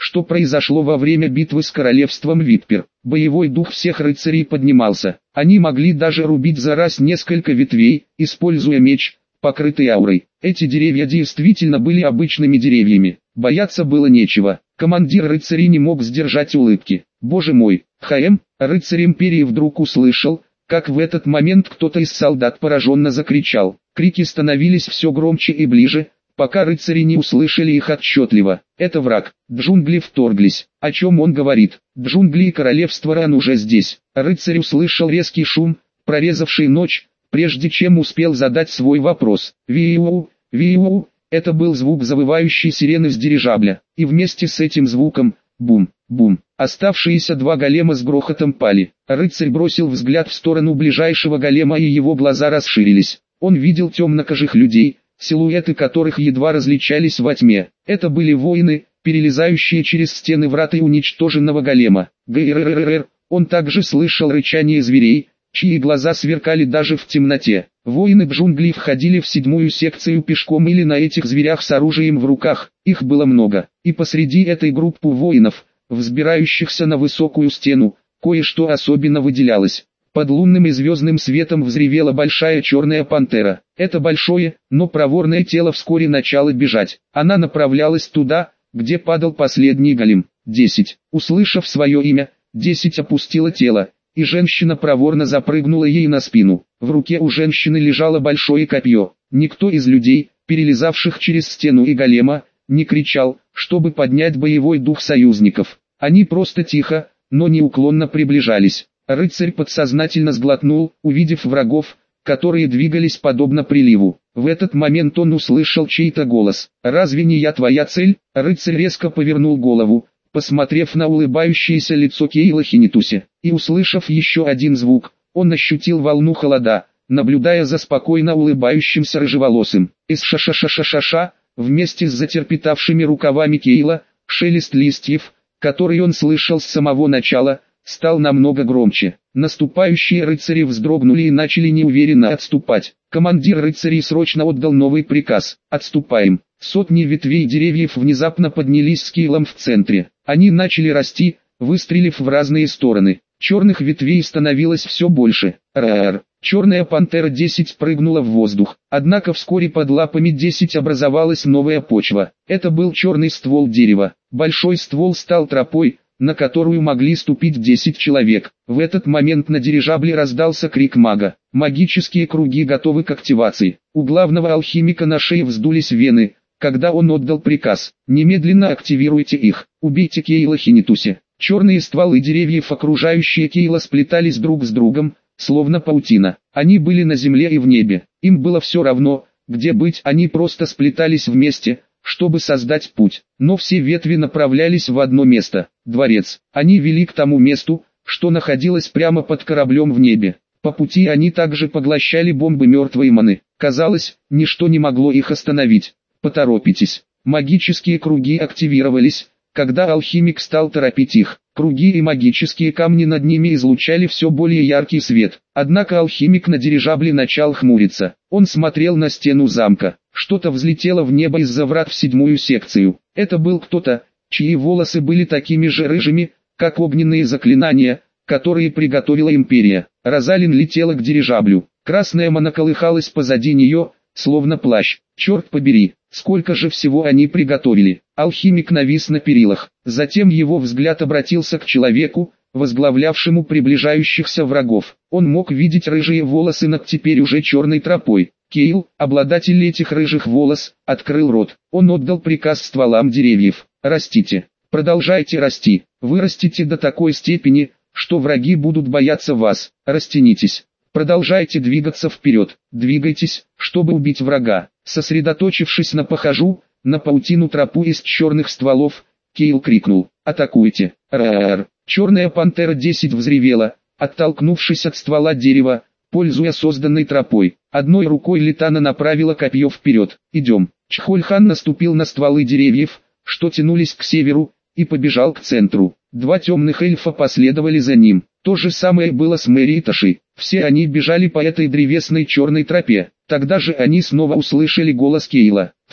что произошло во время битвы с королевством Витпер. Боевой дух всех рыцарей поднимался. Они могли даже рубить за раз несколько ветвей, используя меч, покрытый аурой. Эти деревья действительно были обычными деревьями. Бояться было нечего. Командир рыцарей не мог сдержать улыбки. Боже мой, ХМ, рыцарь империи вдруг услышал, как в этот момент кто-то из солдат пораженно закричал. Крики становились все громче и ближе, пока рыцари не услышали их отчетливо. Это враг. Джунгли вторглись. О чем он говорит? Джунгли и королевство Ран уже здесь. Рыцарь услышал резкий шум, прорезавший ночь, прежде чем успел задать свой вопрос. Виу, виу, это был звук завывающей сирены с дирижабля. И вместе с этим звуком, бум, бум, оставшиеся два голема с грохотом пали. Рыцарь бросил взгляд в сторону ближайшего голема, и его глаза расширились. Он видел темнокожих людей, силуэты которых едва различались во тьме. Это были воины, перелезающие через стены врат и уничтоженного голема. Грррррр. Он также слышал рычание зверей, чьи глаза сверкали даже в темноте. Воины джунглей входили в седьмую секцию пешком или на этих зверях с оружием в руках. Их было много. И посреди этой группы воинов, взбирающихся на высокую стену, кое-что особенно выделялось. Под лунным и звездным светом взревела большая черная пантера. Это большое, но проворное тело вскоре начало бежать. Она направлялась туда, где падал последний голем. Десять. Услышав свое имя, Десять опустила тело, и женщина проворно запрыгнула ей на спину. В руке у женщины лежало большое копье. Никто из людей, перелезавших через стену и голема, не кричал, чтобы поднять боевой дух союзников. Они просто тихо, но неуклонно приближались. Рыцарь подсознательно сглотнул, увидев врагов, которые двигались подобно приливу. В этот момент он услышал чей-то голос. «Разве не я твоя цель?» Рыцарь резко повернул голову, посмотрев на улыбающееся лицо Кейла Хинитуси, и услышав еще один звук, он ощутил волну холода, наблюдая за спокойно улыбающимся рыжеволосым. Из ша-ша-ша-ша-ша-ша, вместе с затерпетавшими рукавами Кейла, шелест листьев, который он слышал с самого начала, стал намного громче. Наступающие рыцари вздрогнули и начали неуверенно отступать. Командир рыцарей срочно отдал новый приказ: «Отступаем». Сотни ветвей деревьев внезапно поднялись с Кейлом в центре. Они начали расти, выстрелив в разные стороны. Черных ветвей становилось все больше. Рар. Черная пантера десять прыгнула в воздух. Однако вскоре под лапами десять образовалась новая почва. Это был черный ствол дерева. Большой ствол стал тропой, на которую могли ступить десять человек. В этот момент на дирижабле раздался крик мага. Магические круги готовы к активации. У главного алхимика на шее вздулись вены, когда он отдал приказ: «Немедленно активируйте их, убейте Кейла Хинитуси». Черные стволы деревьев, окружающие Кейла, сплетались друг с другом, словно паутина. Они были на земле и в небе. Им было все равно, где быть, они просто сплетались вместе, чтобы создать путь. Но все ветви направлялись в одно место – дворец. Они вели к тому месту, что находилось прямо под кораблем в небе. По пути они также поглощали бомбы мертвой маны. Казалось, ничто не могло их остановить. Поторопитесь. Магические круги активировались, когда алхимик стал торопить их. Круги и магические камни над ними излучали все более яркий свет. Однако алхимик на дирижабле начал хмуриться. Он смотрел на стену замка. Что-то взлетело в небо из-за врат в седьмую секцию. Это был кто-то, чьи волосы были такими же рыжими, как огненные заклинания, которые приготовила империя. Розалин летела к дирижаблю. Красная мана колыхалась позади нее, словно плащ. Черт побери, сколько же всего они приготовили. Алхимик навис на перилах. Затем его взгляд обратился к человеку, возглавлявшему приближающихся врагов. Он мог видеть рыжие волосы над теперь уже черной тропой. Кейл, обладатель этих рыжих волос, открыл рот. Он отдал приказ стволам деревьев: «Растите, продолжайте расти, вырастите до такой степени, что враги будут бояться вас, растянитесь». Продолжайте двигаться вперед, двигайтесь, чтобы убить врага. Сосредоточившись на похожу, на паутину тропу из черных стволов, Кейл крикнул: «Атакуйте!» Рар. Черная пантера десять взревела, оттолкнувшись от ствола дерева, пользуя созданной тропой. Одной рукой Литана направила копье вперед. «Идем». Чхольхан наступил на стволы деревьев, что тянулись к северу, и побежал к центру. Два темных эльфа последовали за ним. То же самое было с Мэри и Таши. Все они бежали по этой древесной черной тропе. Тогда же они снова услышали голос Кейла.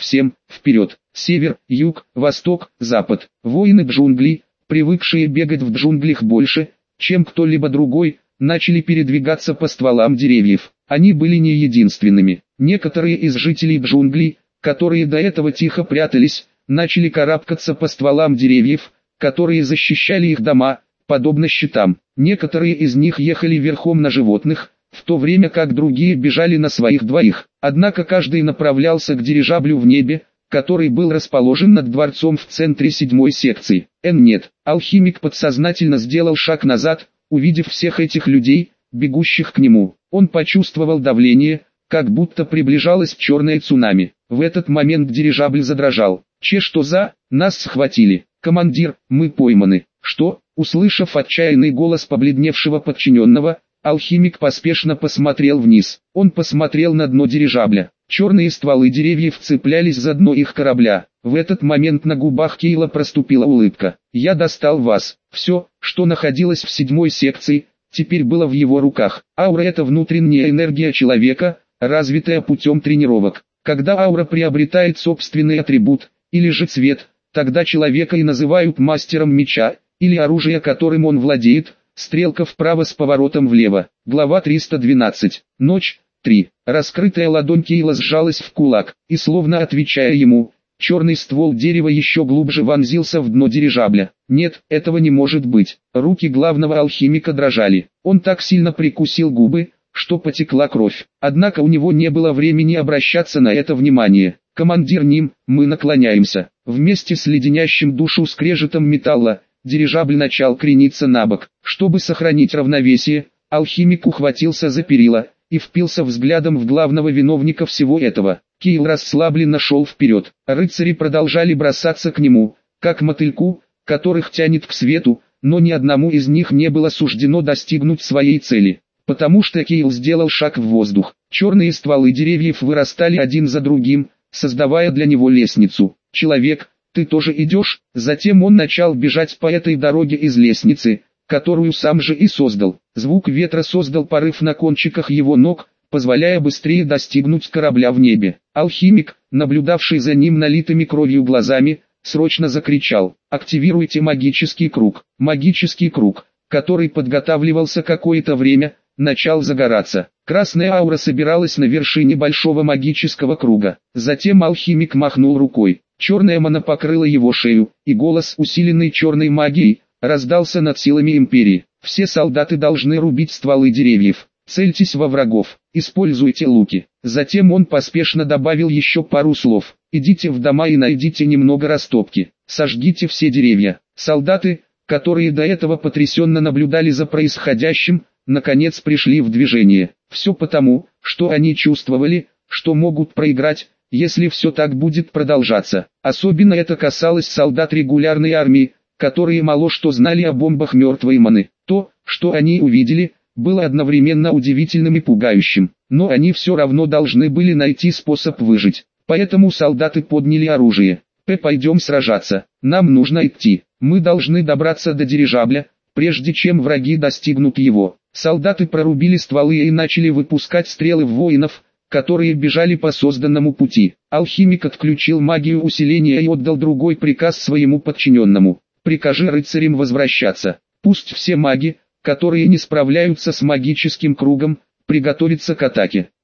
Всем, вперед! Север, юг, восток, запад. Воины джунглей, привыкшие бегать в джунглях больше, чем кто-либо другой, начали передвигаться по стволам деревьев. Они были не единственными. Некоторые из жителей джунглей, которые до этого тихо прятались, начали карабкаться по стволам деревьев, которые защищали их дома, подобно щитам. Некоторые из них ехали верхом на животных, в то время как другие бежали на своих двоих. Однако каждый направлялся к дирижаблю в небе, который был расположен над дворцом в центре седьмой секции. Н нет, алхимик подсознательно сделал шаг назад, увидев всех этих людей, бегущих к нему. Он почувствовал давление, как будто приближалось черное цунами. В этот момент дирижабль задрожал. Че что за? Нас схватили. Командир, мы пойманы. Что? Услышав отчаянный голос побледневшего подчиненного, алхимик поспешно посмотрел вниз. Он посмотрел на дно дирижабля. Черные стволы деревьев цеплялись за дно их корабля. В этот момент на губах Кейла проступила улыбка. «Я достал вас». Все, что находилось в седьмой секции, теперь было в его руках. Аура — это внутренняя энергия человека, развитая путем тренировок. Когда аура приобретает собственный атрибут, или же цвет, тогда человека и называют мастером меча, или оружие, которым он владеет. Стрелка вправо с поворотом влево. Глава триста двенадцать. Ночь. три. Раскрытая ладонь Кейла сжалась в кулак, и словно отвечая ему, черный ствол дерева еще глубже вонзился в дно дирижабля. Нет, этого не может быть. Руки главного алхимика дрожали. Он так сильно прикусил губы, что потекла кровь. Однако у него не было времени обращаться на это внимание. «Командир Ним, мы наклоняемся». Вместе с леденящим душу скрежетом металла, дирижабль начал крениться на бок. Чтобы сохранить равновесие, алхимик ухватился за перила и впился взглядом в главного виновника всего этого. Кейл расслабленно шел вперед. Рыцари продолжали бросаться к нему, как мотыльку, которых тянет к свету, но ни одному из них не было суждено достигнуть своей цели. Потому что Кейл сделал шаг в воздух. Черные стволы деревьев вырастали один за другим, создавая для него лестницу. «Человек, ты тоже идешь?» Затем он начал бежать по этой дороге из лестницы, которую сам же и создал. Звук ветра создал порыв на кончиках его ног, позволяя быстрее достигнуть корабля в небе. Алхимик, наблюдавший за ним налитыми кровью глазами, срочно закричал: «Активируйте магический круг!» Магический круг, который подготавливался какое-то время, начал загораться. Красная аура собиралась на вершине большого магического круга. Затем алхимик махнул рукой. Черная мана покрыла его шею, и голос, усиленный черной магией, раздался над силами Империи. «Все солдаты должны рубить стволы деревьев. Цельтесь во врагов, используйте луки». Затем он поспешно добавил еще пару слов. «Идите в дома и найдите немного растопки. Сожгите все деревья». Солдаты, которые до этого потрясенно наблюдали за происходящим, наконец пришли в движение. Все потому, что они чувствовали, что могут проиграть, если все так будет продолжаться. Особенно это касалось солдат регулярной армии, которые мало что знали о бомбах мертвой маны. То, что они увидели, было одновременно удивительным и пугающим, но они все равно должны были найти способ выжить. Поэтому солдаты подняли оружие. «П, пойдем сражаться, нам нужно идти, мы должны добраться до дирижабля, прежде чем враги достигнут его». Солдаты прорубили стволы и начали выпускать стрелы в воинов, которые бежали по созданному пути. Алхимик отключил магию усиления и отдал другой приказ своему подчиненному: «Прикажи рыцарям возвращаться. Пусть все маги, которые не справляются с магическим кругом, приготовятся к атаке».